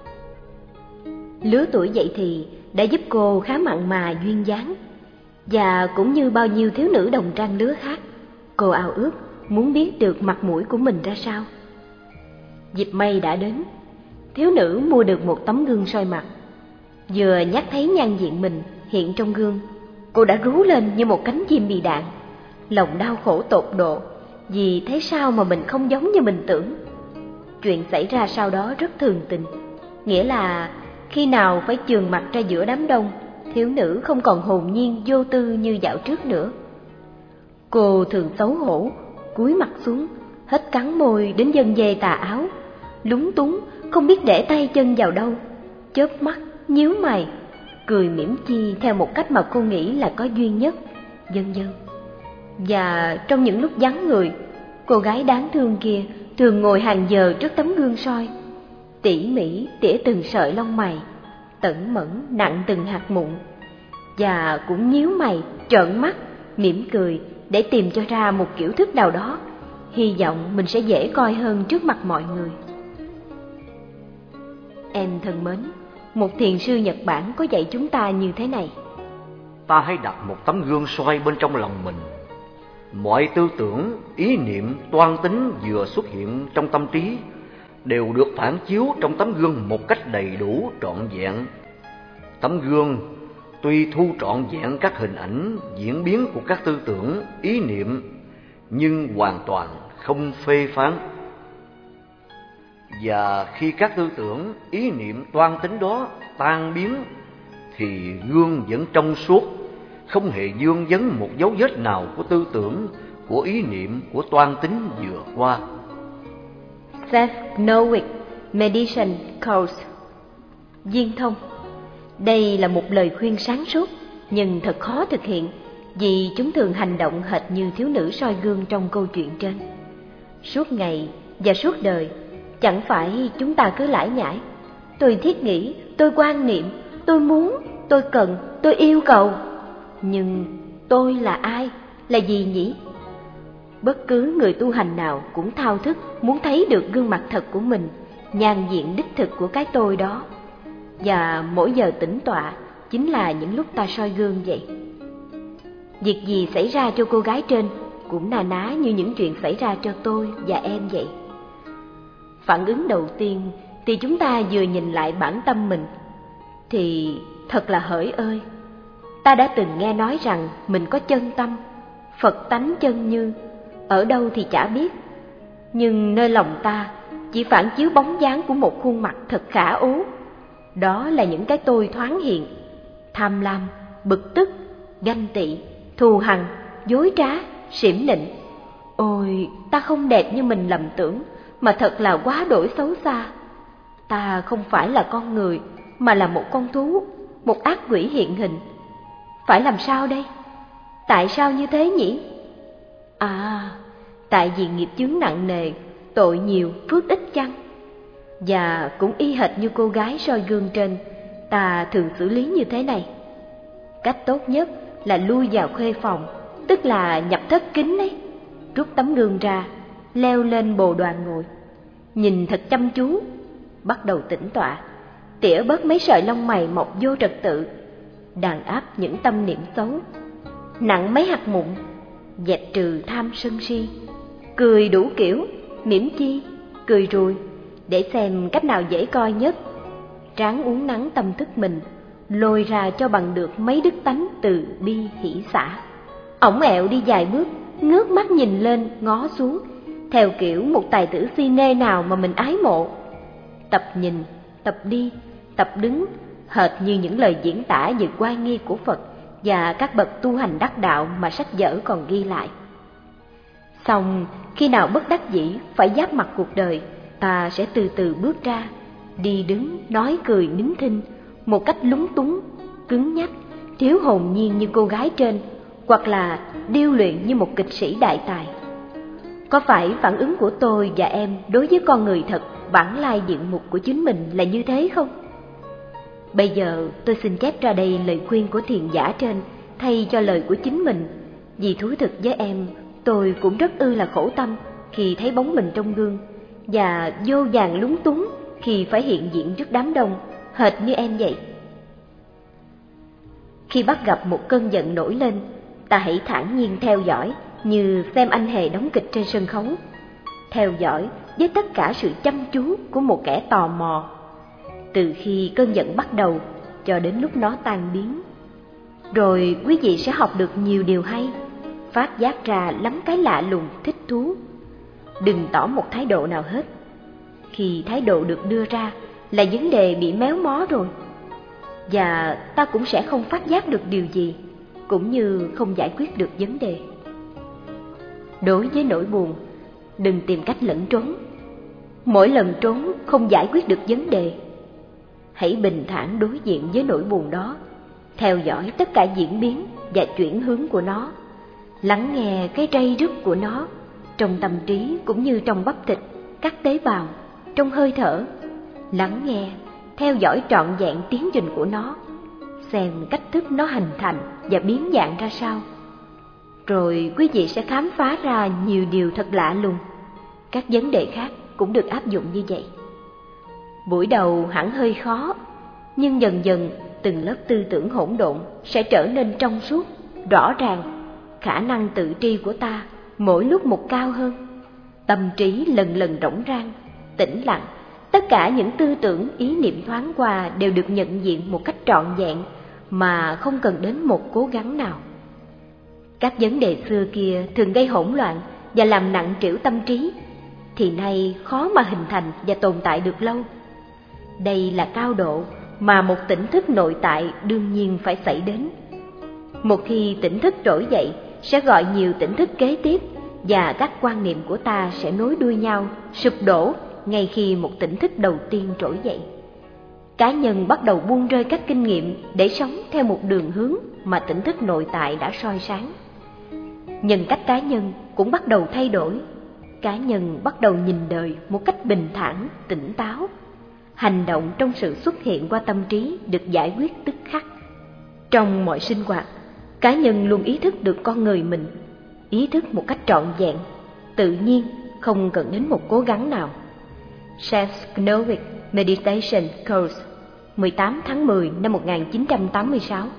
Lứa tuổi dậy thì đã giúp cô khá mặn mà duyên dáng, và cũng như bao nhiêu thiếu nữ đồng trang lứa khác, cô ao ước muốn biết được mặt mũi của mình ra sao. Dịp may đã đến, thiếu nữ mua được một tấm gương soi mặt. Vừa nhắc thấy nhan diện mình hiện trong gương, cô đã rú lên như một cánh chim bị đạn, lòng đau khổ tột độ vì thấy sao mà mình không giống như mình tưởng. Chuyện xảy ra sau đó rất thường tình, nghĩa là khi nào phải chườm mặt ra giữa đám đông, thiếu nữ không còn hồn nhiên vô tư như dạo trước nữa. Cô thường xấu hổ, cúi mặt xuống, hết cắn môi đến dần dề tà áo, lúng túng không biết để tay chân vào đâu, chớp mắt, nhíu mày, cười mỉm chi theo một cách mà cô nghĩ là có duyên nhất, vân vân. Và trong những lúc vắng người, cô gái đáng thương kia thường ngồi hàng giờ trước tấm gương soi, tỉ mỉ tỉa từng sợi lông mày, tẩn mẫn nặng từng hạt mụn, và cũng nhíu mày, trợn mắt, mỉm cười để tìm cho ra một kiểu thức nào đó, hy vọng mình sẽ dễ coi hơn trước mặt mọi người. Em thân mến, một thiền sư Nhật Bản có dạy chúng ta như thế này: ta hãy đặt một tấm gương soi bên trong lòng mình. Mọi tư tưởng, ý niệm, toan tính vừa xuất hiện trong tâm trí đều được phản chiếu trong tấm gương một cách đầy đủ trọn vẹn. Tấm gương tuy thu trọn vẹn các hình ảnh, diễn biến của các tư tưởng, ý niệm, nhưng hoàn toàn không phê phán. Và khi các tư tưởng, ý niệm, toan tính đó tan biến, thì gương vẫn trong suốt, không hề vương vấn một dấu vết nào của tư tưởng, của ý niệm, của toan tính vừa qua. Self-Knowing Meditation Course. Viên thông. Đây là một lời khuyên sáng suốt, nhưng thật khó thực hiện, vì chúng thường hành động hệt như thiếu nữ soi gương trong câu chuyện trên. Suốt ngày và suốt đời, chẳng phải chúng ta cứ lải nhải: tôi thiết nghĩ, tôi quan niệm, tôi muốn, tôi cần, tôi yêu cầu. Nhưng tôi là ai, là gì nhỉ? Bất cứ người tu hành nào cũng thao thức muốn thấy được gương mặt thật của mình, nhan diện đích thực của cái tôi đó. Và mỗi giờ tĩnh tọa chính là những lúc ta soi gương vậy. Việc gì xảy ra cho cô gái trên cũng na ná như những chuyện xảy ra cho tôi và em vậy. Phản ứng đầu tiên thì chúng ta vừa nhìn lại bản tâm mình thì thật là hỡi ơi. Ta đã từng nghe nói rằng mình có chân tâm, Phật tánh chân như, ở đâu thì chả biết. Nhưng nơi lòng ta chỉ phản chiếu bóng dáng của một khuôn mặt thật khả ố. Đó là những cái tôi thoáng hiện: tham lam, bực tức, ganh tị, thù hằn, dối trá, xỉm nịnh. Ôi, ta không đẹp như mình lầm tưởng, mà thật là quá đổi xấu xa. Ta không phải là con người, mà là một con thú, một ác quỷ hiện hình. Phải làm sao đây? Tại sao như thế nhỉ? À, tại vì nghiệp chướng nặng nề, tội nhiều, phước ít chăng? Và cũng y hệt như cô gái soi gương trên, ta thường xử lý như thế này: Cách tốt nhất là lui vào khuê phòng, tức là nhập thất kín ấy, rút tấm gương ra, leo lên bồ đoàn ngồi, nhìn thật chăm chú, bắt đầu tĩnh tọa, tỉa bớt mấy sợi lông mày mọc vô trật tự, đàn áp những tâm niệm xấu, nặng mấy hạt mụn, dẹp trừ tham sân si, cười đủ kiểu, mỉm chi, cười rùi, để xem cách nào dễ coi nhất, ráng uốn nắn tâm thức mình, lôi ra cho bằng được mấy đức tánh từ bi hỷ xả. Ổng ẹo đi vài bước, ngước mắt nhìn lên, ngó xuống, theo kiểu một tài tử si nê nào mà mình ái mộ. Tập nhìn, tập đi, tập đứng, hệt như những lời diễn tả về oai nghi của Phật và các bậc tu hành đắc đạo mà sách vở còn ghi lại. Xong, khi nào bất đắc dĩ phải giáp mặt cuộc đời, ta sẽ từ từ bước ra, đi đứng, nói cười nín thinh, một cách lúng túng, cứng nhắc, thiếu hồn nhiên như cô gái trên, hoặc là điêu luyện như một kịch sĩ đại tài. Có phải phản ứng của tôi và em đối với con người thật, bản lai diện mục của chính mình là như thế không? Bây giờ tôi xin chép ra đây lời khuyên của thiền giả trên thay cho lời của chính mình, vì thú thực với em, tôi cũng rất ư là khổ tâm khi thấy bóng mình trong gương, và vô vàn lúng túng khi phải hiện diện trước đám đông, hệt như em vậy. Khi bắt gặp một cơn giận nổi lên, ta hãy thản nhiên theo dõi như xem anh hề đóng kịch trên sân khấu, theo dõi với tất cả sự chăm chú của một kẻ tò mò, từ khi cơn giận bắt đầu cho đến lúc nó tan biến. Rồi quý vị sẽ học được nhiều điều hay, phát giác ra lắm cái lạ lùng thích thú. Đừng tỏ một thái độ nào hết. Khi thái độ được đưa ra là vấn đề bị méo mó rồi, và ta cũng sẽ không phát giác được điều gì, cũng như không giải quyết được vấn đề. Đối với nỗi buồn, đừng tìm cách lẩn trốn. Mỗi lần trốn không giải quyết được vấn đề. Hãy bình thản đối diện với nỗi buồn đó, theo dõi tất cả diễn biến và chuyển hướng của nó, lắng nghe cái rây rứt của nó trong tâm trí cũng như trong bắp thịt, các tế bào, trong hơi thở. Lắng nghe, theo dõi trọn vẹn tiến trình của nó, xem cách thức nó hình thành và biến dạng ra sao. Rồi quý vị sẽ khám phá ra nhiều điều thật lạ lùng. Các vấn đề khác cũng được áp dụng như vậy. Buổi đầu hẳn hơi khó, nhưng dần dần từng lớp tư tưởng hỗn độn sẽ trở nên trong suốt, rõ ràng. Khả năng tự tri của ta mỗi lúc một cao hơn. Tâm trí lần lần rỗng rang, tĩnh lặng. Tất cả những tư tưởng, ý niệm thoáng qua đều được nhận diện một cách trọn vẹn mà không cần đến một cố gắng nào. Các vấn đề xưa kia thường gây hỗn loạn và làm nặng trĩu tâm trí, thì nay khó mà hình thành và tồn tại được lâu. Đây là cao độ mà một tỉnh thức nội tại đương nhiên phải xảy đến. Một khi tỉnh thức trỗi dậy, sẽ gọi nhiều tỉnh thức kế tiếp, và các quan niệm của ta sẽ nối đuôi nhau, sụp đổ ngay khi một tỉnh thức đầu tiên trỗi dậy. Cá nhân bắt đầu buông rơi các kinh nghiệm để sống theo một đường hướng mà tỉnh thức nội tại đã soi sáng. Nhân cách cá nhân cũng bắt đầu thay đổi. Cá nhân bắt đầu nhìn đời một cách bình thản, tỉnh táo. Hành động trong sự xuất hiện qua tâm trí được giải quyết tức khắc. Trong mọi sinh hoạt, cá nhân luôn ý thức được con người mình, ý thức một cách trọn vẹn, tự nhiên, không cần đến một cố gắng nào. Self-Gnoic Meditation Course, mười tám tháng mười năm một nghìn chín trăm tám mươi sáu.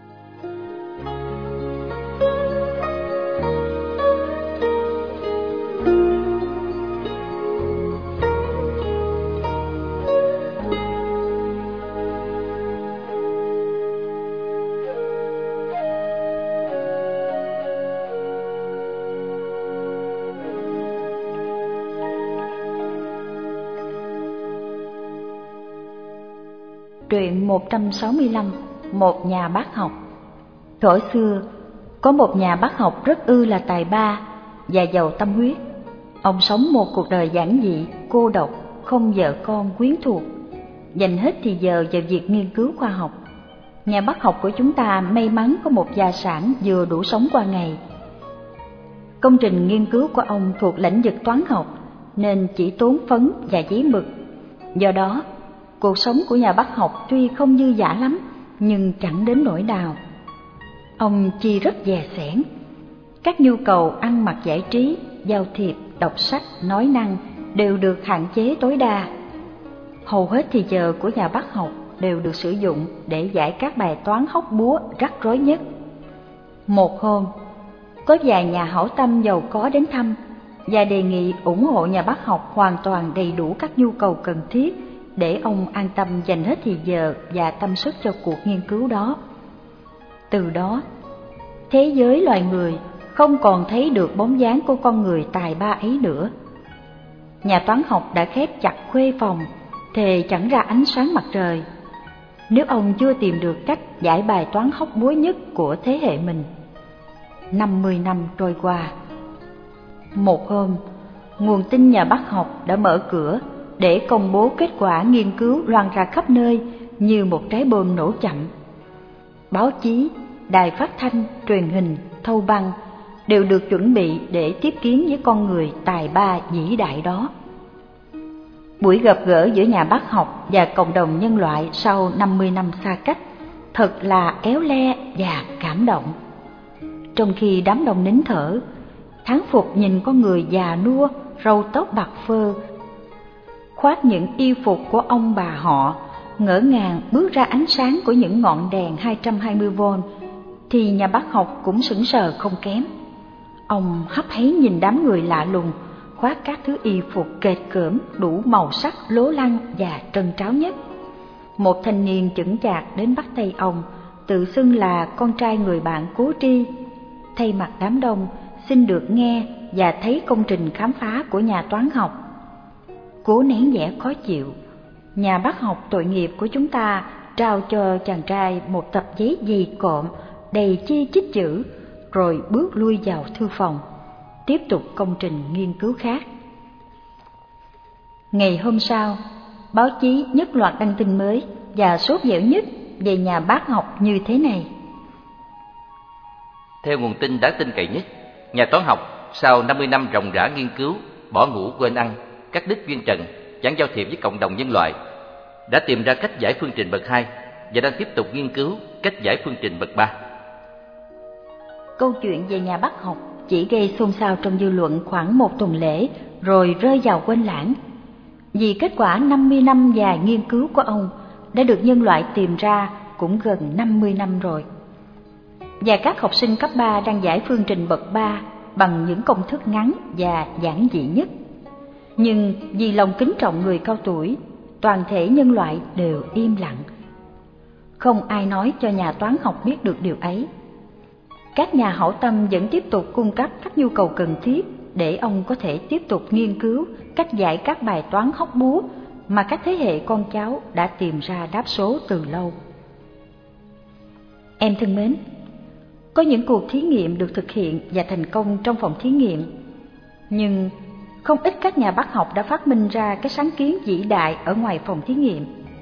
Truyện một trăm sáu mươi lăm. Một nhà bác học. Thuở xưa, có một nhà bác học rất ư là tài ba và giàu tâm huyết. Ông sống một cuộc đời giản dị, cô độc, không vợ con quyến thuộc, dành hết thì giờ vào việc nghiên cứu khoa học. Nhà bác học của chúng ta may mắn có một gia sản vừa đủ sống qua ngày. Công trình nghiên cứu của ông thuộc lĩnh vực toán học nên chỉ tốn phấn và giấy mực. Do đó, cuộc sống của nhà bác học tuy không dư dả lắm nhưng chẳng đến nỗi nào. Ông chi rất dè sẻn. Các nhu cầu ăn mặc giải trí, giao thiệp, đọc sách, nói năng đều được hạn chế tối đa. Hầu hết thì giờ của nhà bác học đều được sử dụng để giải các bài toán hóc búa rắc rối nhất. Một hôm, có vài nhà hảo tâm giàu có đến thăm và đề nghị ủng hộ nhà bác học hoàn toàn đầy đủ các nhu cầu cần thiết để ông an tâm dành hết thì giờ và tâm sức cho cuộc nghiên cứu đó. Từ đó, thế giới loài người không còn thấy được bóng dáng của con người tài ba ấy nữa. Nhà toán học đã khép chặt khuê phòng, thề chẳng ra ánh sáng mặt trời, nếu ông chưa tìm được cách giải bài toán hóc búa nhất của thế hệ mình. năm mươi năm trôi qua. Một hôm, nguồn tin nhà bác học đã mở cửa để công bố kết quả nghiên cứu loan ra khắp nơi như một trái bom nổ chậm. Báo chí, đài phát thanh, truyền hình, thâu băng đều được chuẩn bị để tiếp kiến với con người tài ba vĩ đại đó. Buổi gặp gỡ giữa nhà bác học và cộng đồng nhân loại sau năm mươi năm xa cách thật là éo le và cảm động. Trong khi đám đông nín thở, thán phục nhìn con người già nua, râu tóc bạc phơ, khoác những y phục của ông bà họ, ngỡ ngàng bước ra ánh sáng của những ngọn đèn hai trăm hai mươi vôn, thì nhà bác học cũng sững sờ không kém. Ông hấp háy nhìn đám người lạ lùng, khoác các thứ y phục kệt cỡm đủ màu sắc lố lăng và trân tráo nhất. Một thanh niên chững chạc đến bắt tay ông, tự xưng là con trai người bạn Cố Tri, thay mặt đám đông xin được nghe và thấy công trình khám phá của nhà toán học. Cố nén vẻ khó chịu, nhà bác học tội nghiệp của chúng ta trao cho chàng trai một tập giấy dày cộm đầy chi chít chữ, rồi bước lui vào thư phòng, tiếp tục công trình nghiên cứu khác. Ngày hôm sau, báo chí nhất loạt đăng tin mới và sốt dẻo nhất về nhà bác học như thế này. Theo nguồn tin đáng tin cậy nhất, nhà toán học sau năm mươi năm ròng rã nghiên cứu, bỏ ngủ quên ăn, cắt đứt duyên trần, chẳng giao thiệp với cộng đồng nhân loại, đã tìm ra cách giải phương trình bậc hai và đang tiếp tục nghiên cứu cách giải phương trình bậc ba. Câu chuyện về nhà bác học chỉ gây xôn xao trong dư luận khoảng một tuần lễ rồi rơi vào quên lãng, vì kết quả năm mươi năm dài nghiên cứu của ông đã được nhân loại tìm ra cũng gần năm mươi năm rồi. Và các học sinh cấp ba đang giải phương trình bậc ba bằng những công thức ngắn và giản dị nhất. Nhưng vì lòng kính trọng người cao tuổi, toàn thể nhân loại đều im lặng. Không ai nói cho nhà toán học biết được điều ấy. Các nhà hảo tâm vẫn tiếp tục cung cấp các nhu cầu cần thiết để ông có thể tiếp tục nghiên cứu cách giải các bài toán hóc búa mà các thế hệ con cháu đã tìm ra đáp số từ lâu. Em thân mến, có những cuộc thí nghiệm được thực hiện và thành công trong phòng thí nghiệm, nhưng không ít các nhà bác học đã phát minh ra cái sáng kiến vĩ đại ở ngoài phòng thí nghiệm.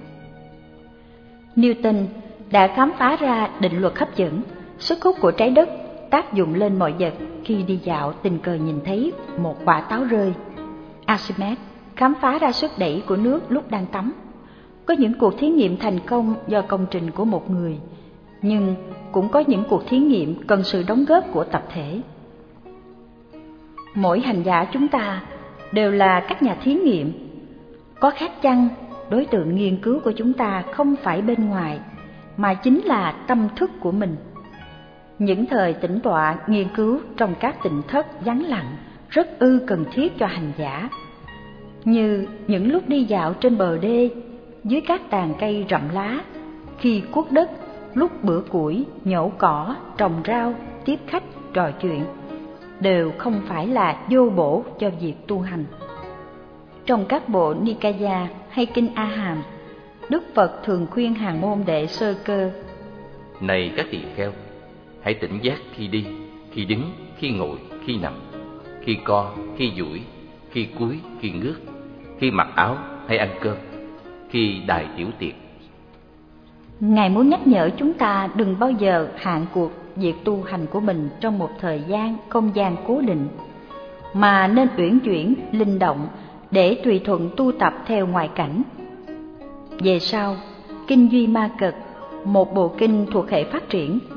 Newton đã khám phá ra định luật hấp dẫn, sức hút của trái đất tác dụng lên mọi vật khi đi dạo tình cờ nhìn thấy một quả táo rơi. Archimedes khám phá ra sức đẩy của nước lúc đang tắm. Có những cuộc thí nghiệm thành công do công trình của một người, nhưng cũng có những cuộc thí nghiệm cần sự đóng góp của tập thể. Mỗi hành giả chúng ta đều là các nhà thí nghiệm. Có khác chăng đối tượng nghiên cứu của chúng ta không phải bên ngoài, mà chính là tâm thức của mình. Những thời tĩnh tọa nghiên cứu trong các tịnh thất vắng lặng rất ư cần thiết cho hành giả, như những lúc đi dạo trên bờ đê, dưới các tàn cây rậm lá, khi cuốc đất, lúc bữa củi, nhổ cỏ, trồng rau, tiếp khách, trò chuyện, đều không phải là vô bổ cho việc tu hành. Trong các bộ Nikaya hay Kinh A Hàm, Đức Phật thường khuyên hàng môn đệ sơ cơ: Này các tỳ kheo, hãy tỉnh giác khi đi, khi đứng, khi ngồi, khi nằm, khi co, khi duỗi, khi cúi, khi ngước, khi mặc áo hay ăn cơm, khi đài tiểu tiệc. Ngài muốn nhắc nhở chúng ta đừng bao giờ hạn cuộc việc tu hành của mình trong một thời gian, không gian cố định, mà nên uyển chuyển, linh động để tùy thuận tu tập theo ngoại cảnh. Về sau, Kinh Duy Ma Cật, một bộ kinh thuộc hệ phát triển,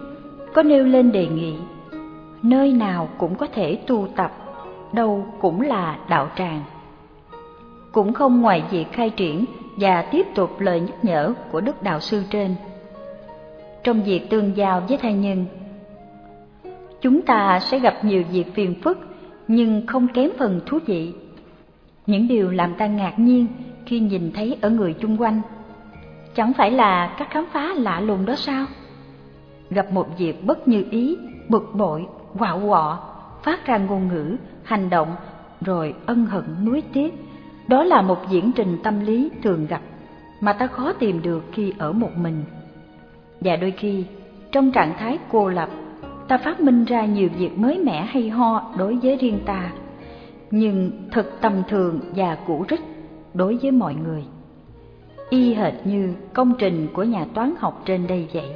có nêu lên đề nghị nơi nào cũng có thể tu tập, đâu cũng là đạo tràng. Cũng không ngoài việc khai triển và tiếp tục lời nhắc nhở của Đức Đạo Sư trên. Trong việc tương giao với thai nhân, chúng ta sẽ gặp nhiều việc phiền phức nhưng không kém phần thú vị. Những điều làm ta ngạc nhiên khi nhìn thấy ở người chung quanh chẳng phải là các khám phá lạ lùng đó sao? Gặp một việc bất như ý, bực bội, quạo quọ, phát ra ngôn ngữ, hành động, rồi ân hận nuối tiếc. Đó là một diễn trình tâm lý thường gặp mà ta khó tìm được khi ở một mình. Và đôi khi, trong trạng thái cô lập, ta phát minh ra nhiều việc mới mẻ hay ho đối với riêng ta, nhưng thật tầm thường và cũ rích đối với mọi người. Y hệt như công trình của nhà toán học trên đây vậy.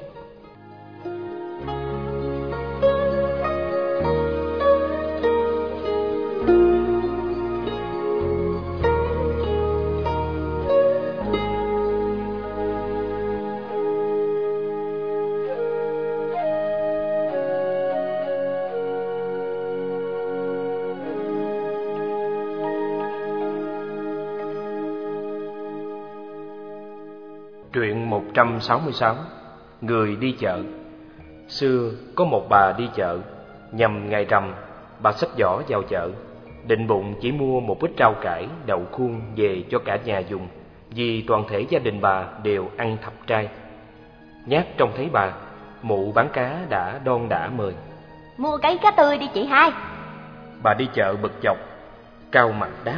Truyện một trăm sáu mươi sáu. Người đi chợ. Xưa có một bà đi chợ. Nhằm ngày rằm, bà xách giỏ vào chợ, định bụng chỉ mua một ít rau cải, đậu khuôn về cho cả nhà dùng, vì toàn thể gia đình bà đều ăn thập trai. Nhát trông thấy bà, mụ bán cá đã đon đả mời: Mua cái cá tươi đi chị hai. Bà đi chợ bực dọc, cau mặt đáp: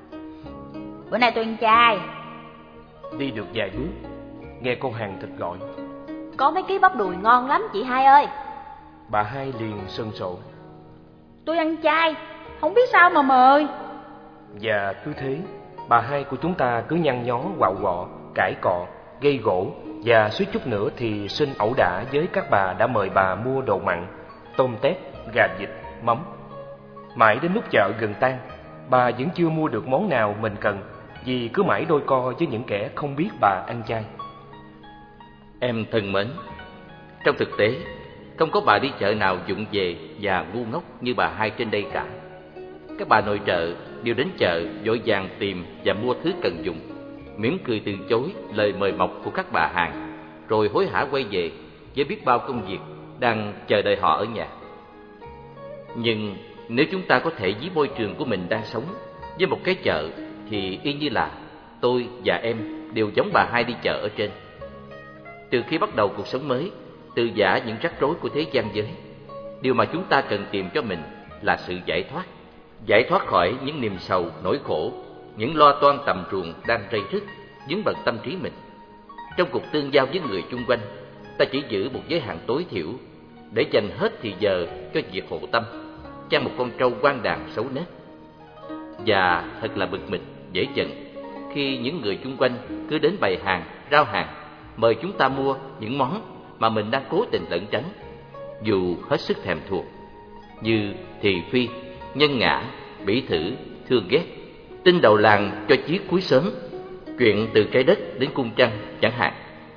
Bữa nay tôi ăn chay. Đi được vài bước, nghe con hàng thịt gọi: Có mấy ký bắp đùi ngon lắm chị hai ơi. Bà hai liền sân sộ: Tôi ăn chay, không biết sao mà mời. Và cứ thế, bà hai của chúng ta cứ nhăn nhó quạo quọ, cãi cọ, gây gỗ, và suýt chút nữa thì sinh ẩu đả với các bà đã mời bà mua đồ mặn, tôm tép, gà vịt, mắm. Mãi đến lúc chợ gần tan, bà vẫn chưa mua được món nào mình cần, vì cứ mãi đôi co với những kẻ không biết bà ăn chay. Em thân mến, trong thực tế, không có bà đi chợ nào vụng về và ngu ngốc như bà hai trên đây cả. Các bà nội trợ đều đến chợ vội vàng tìm và mua thứ cần dùng, mỉm cười từ chối lời mời mọc của các bà hàng, rồi hối hả quay về với biết bao công việc đang chờ đợi họ ở nhà. Nhưng nếu chúng ta có thể ví môi trường của mình đang sống với một cái chợ, thì y như là tôi và em đều giống bà hai đi chợ ở trên. Từ khi bắt đầu cuộc sống mới, từ giã những rắc rối của thế gian giới, điều mà chúng ta cần tìm cho mình là sự giải thoát. Giải thoát khỏi những niềm sầu, nỗi khổ, những lo toan tầm truồng đang rây rứt, vướng bận tâm trí mình. Trong cuộc tương giao với người chung quanh, ta chỉ giữ một giới hạn tối thiểu để dành hết thì giờ cho việc hộ tâm, chăn một con trâu quan đàn xấu nết. Và thật là bực mình, dễ giận khi những người chung quanh cứ đến bày hàng, rao hàng, mời chúng ta mua những món mà mình đang cố tình lẩn tránh, dù hết sức thèm thuồng, như thị phi, nhân ngã, bỉ thử, thương ghét, tin đầu làng cho chiếc cuối sớm, chuyện từ trái đất đến cung trăng chẳng hạn.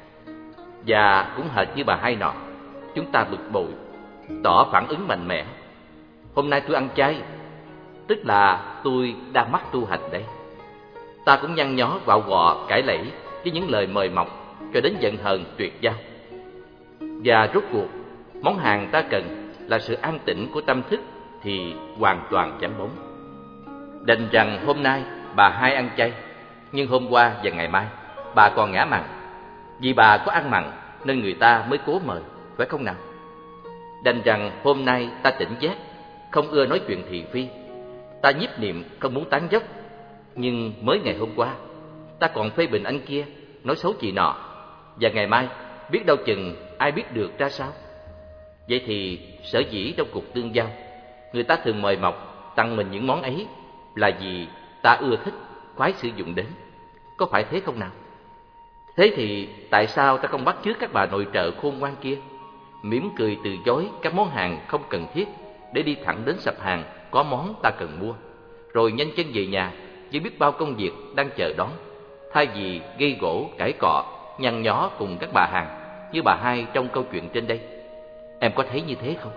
Và cũng hệt như bà hai nọ, chúng ta bực bội, tỏ phản ứng mạnh mẽ: Hôm nay tôi ăn chay, tức là tôi đang mắc tu hành đấy. Ta cũng nhăn nhó quạo quọ cãi lẫy với những lời mời mọc cho đến giận hờn tuyệt giao. Và rốt cuộc, món hàng ta cần là sự an tĩnh của tâm thức thì hoàn toàn chẳng bóng. Đành rằng hôm nay bà hai ăn chay, nhưng hôm qua và ngày mai bà còn ngã mặn. Vì bà có ăn mặn nên người ta mới cố mời, phải không nào? Đành rằng hôm nay ta tỉnh giác, không ưa nói chuyện thị phi, ta nhiếp niệm không muốn tán dóc, nhưng mới ngày hôm qua ta còn phê bình anh kia, nói xấu chị nọ, và ngày mai biết đâu chừng ai biết được ra sao. Vậy thì sở dĩ trong cuộc tương giao, người ta thường mời mọc tặng mình những món ấy là vì ta ưa thích, khoái sử dụng đến. Có phải thế không nào? Thế thì tại sao ta không bắt chước các bà nội trợ khôn ngoan kia, mỉm cười từ chối các món hàng không cần thiết để đi thẳng đến sạp hàng có món ta cần mua, rồi nhanh chân về nhà với biết bao công việc đang chờ đón, thay vì gây gỗ, cãi cọ, nhăn nhó cùng các bà hàng như bà hai trong câu chuyện trên đây. Em có thấy như thế không?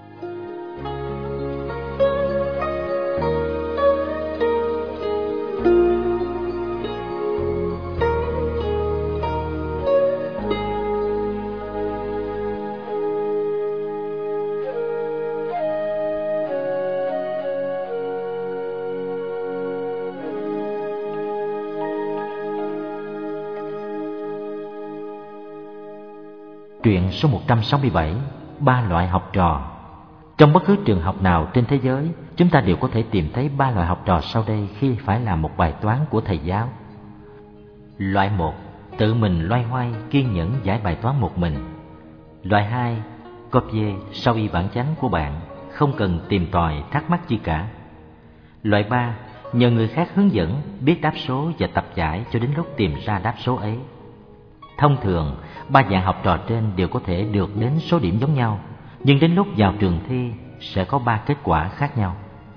Truyện số một trăm sáu mươi bảy, ba loại học trò. Trong bất cứ trường học nào trên thế giới, chúng ta đều có thể tìm thấy ba loại học trò sau đây khi phải làm một bài toán của thầy giáo. Loại một, tự mình loay hoay, kiên nhẫn giải bài toán một mình. Loại hai, copy sau y bản chánh của bạn, không cần tìm tòi thắc mắc chi cả. Loại ba, nhờ người khác hướng dẫn, biết đáp số và tập giải cho đến lúc tìm ra đáp số ấy. Thông thường, ba dạng học trò trên đều có thể được đến số điểm giống nhau, nhưng đến lúc vào trường thi sẽ có ba kết quả khác nhau.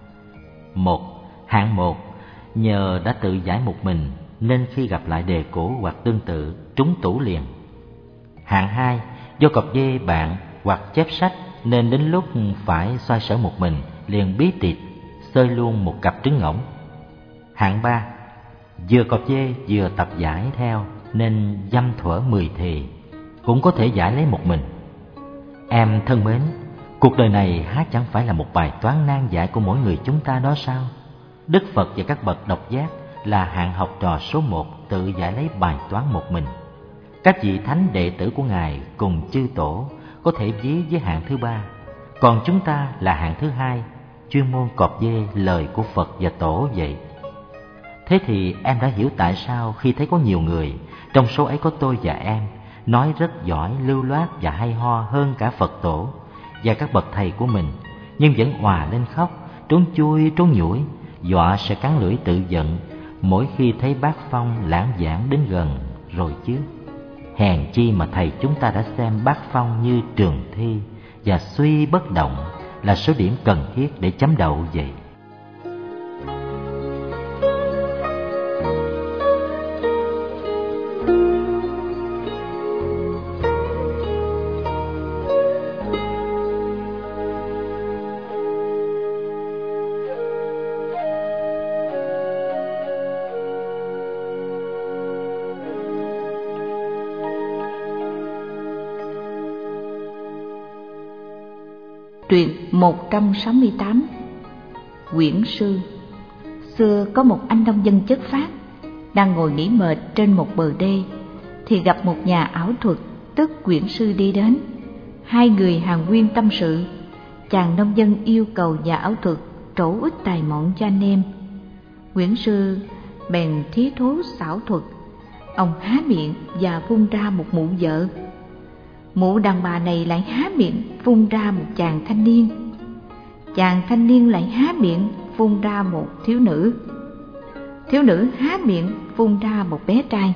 Một, hạng một, nhờ đã tự giải một mình nên khi gặp lại đề cũ hoặc tương tự trúng tủ liền. Hạng hai, do cọp dê bạn hoặc chép sách nên đến lúc phải xoay sở một mình liền bí tịt xơi luôn một cặp trứng ngỗng. Hạng ba, vừa cọp dê vừa tập giải theo nên dăm thuở mười thì cũng có thể giải lấy một mình. Em thân mến, cuộc đời này há chẳng phải là một bài toán nan giải của mỗi người chúng ta đó sao? Đức Phật và các bậc độc giác là hạng học trò số một tự giải lấy bài toán một mình. Các vị thánh đệ tử của Ngài cùng chư tổ có thể ví với hạng thứ ba, còn chúng ta là hạng thứ hai, chuyên môn cọp dê lời của Phật và tổ vậy. Thế thì em đã hiểu tại sao khi thấy có nhiều người, trong số ấy có tôi và em, nói rất giỏi, lưu loát và hay ho hơn cả Phật tổ và các bậc thầy của mình, nhưng vẫn òa lên khóc, trốn chui trốn nhủi, dọa sẽ cắn lưỡi tự giận mỗi khi thấy bác Phong lãng giảng đến gần rồi chứ. Hèn chi mà thầy chúng ta đã xem bác Phong như trường thi và suy bất động là số điểm cần thiết để chấm đậu vậy. Truyện một trăm sáu mươi tám, Quyển sư. Xưa có một anh nông dân chất phác đang ngồi nghỉ mệt trên một bờ đê thì gặp một nhà ảo thuật tức quyển sư đi đến. Hai người hàn huyên tâm sự. Chàng nông dân yêu cầu nhà ảo thuật trổ ít tài mọn cho anh em. Quyển sư bèn thí thố xảo thuật. Ông há miệng và phun ra một mụ vợ. Mụ đàn bà này lại há miệng phun ra một chàng thanh niên. Chàng thanh niên lại há miệng phun ra một thiếu nữ. Thiếu nữ há miệng phun ra một bé trai.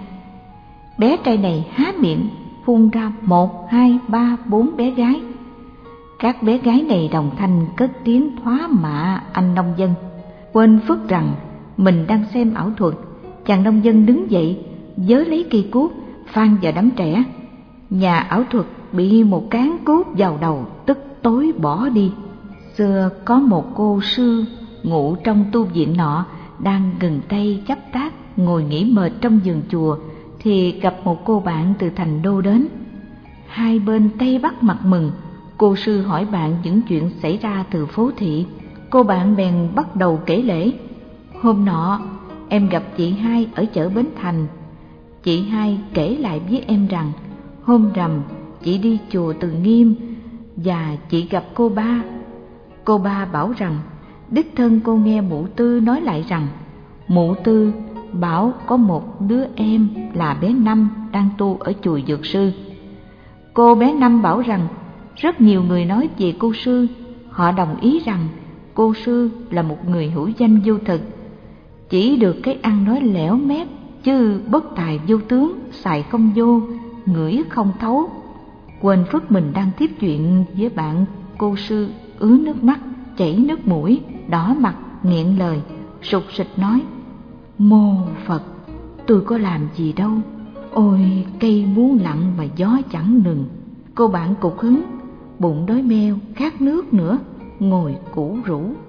Bé trai này há miệng phun ra một, hai, ba, bốn bé gái. Các bé gái này đồng thanh cất tiếng thoá mạ anh nông dân. Quên phức rằng mình đang xem ảo thuật, chàng nông dân đứng dậy giơ lấy cây cuốc phang vào đám trẻ. Nhà ảo thuật bị một cán cuốc vào đầu tức tối bỏ đi. Xưa có một cô sư ngụ trong tu viện nọ đang gừng tay chắp tác ngồi nghỉ mệt trong vườn chùa thì gặp một cô bạn từ thành đô đến. Hai bên tay bắt mặt mừng. Cô sư hỏi bạn những chuyện xảy ra từ phố thị. Cô bạn bèn bắt đầu kể lể. Hôm nọ em gặp chị hai ở chợ Bến Thành. Chị hai kể lại với em rằng hôm rằm chị đi chùa Từ Nghiêm và chị gặp cô ba. Cô ba bảo rằng đích thân cô nghe mụ Tư nói lại rằng mụ Tư bảo có một đứa em là bé Năm đang tu ở chùa Dược Sư. Cô bé Năm bảo rằng rất nhiều người nói về cô sư, họ đồng ý rằng cô sư là một người hữu danh vô thực, chỉ được cái ăn nói lẻo mép chứ bất tài vô tướng, xài không vô, ngửi không thấu. Quên phước mình đang tiếp chuyện với bạn, cô sư ứa nước mắt, chảy nước mũi, đỏ mặt, nghẹn lời, sụt sịt nói: Mô Phật, tôi có làm gì đâu, ôi cây muốn lặng mà gió chẳng ngừng. Cô bạn cục hứng, bụng đói meo, khát nước nữa, ngồi củ rũ.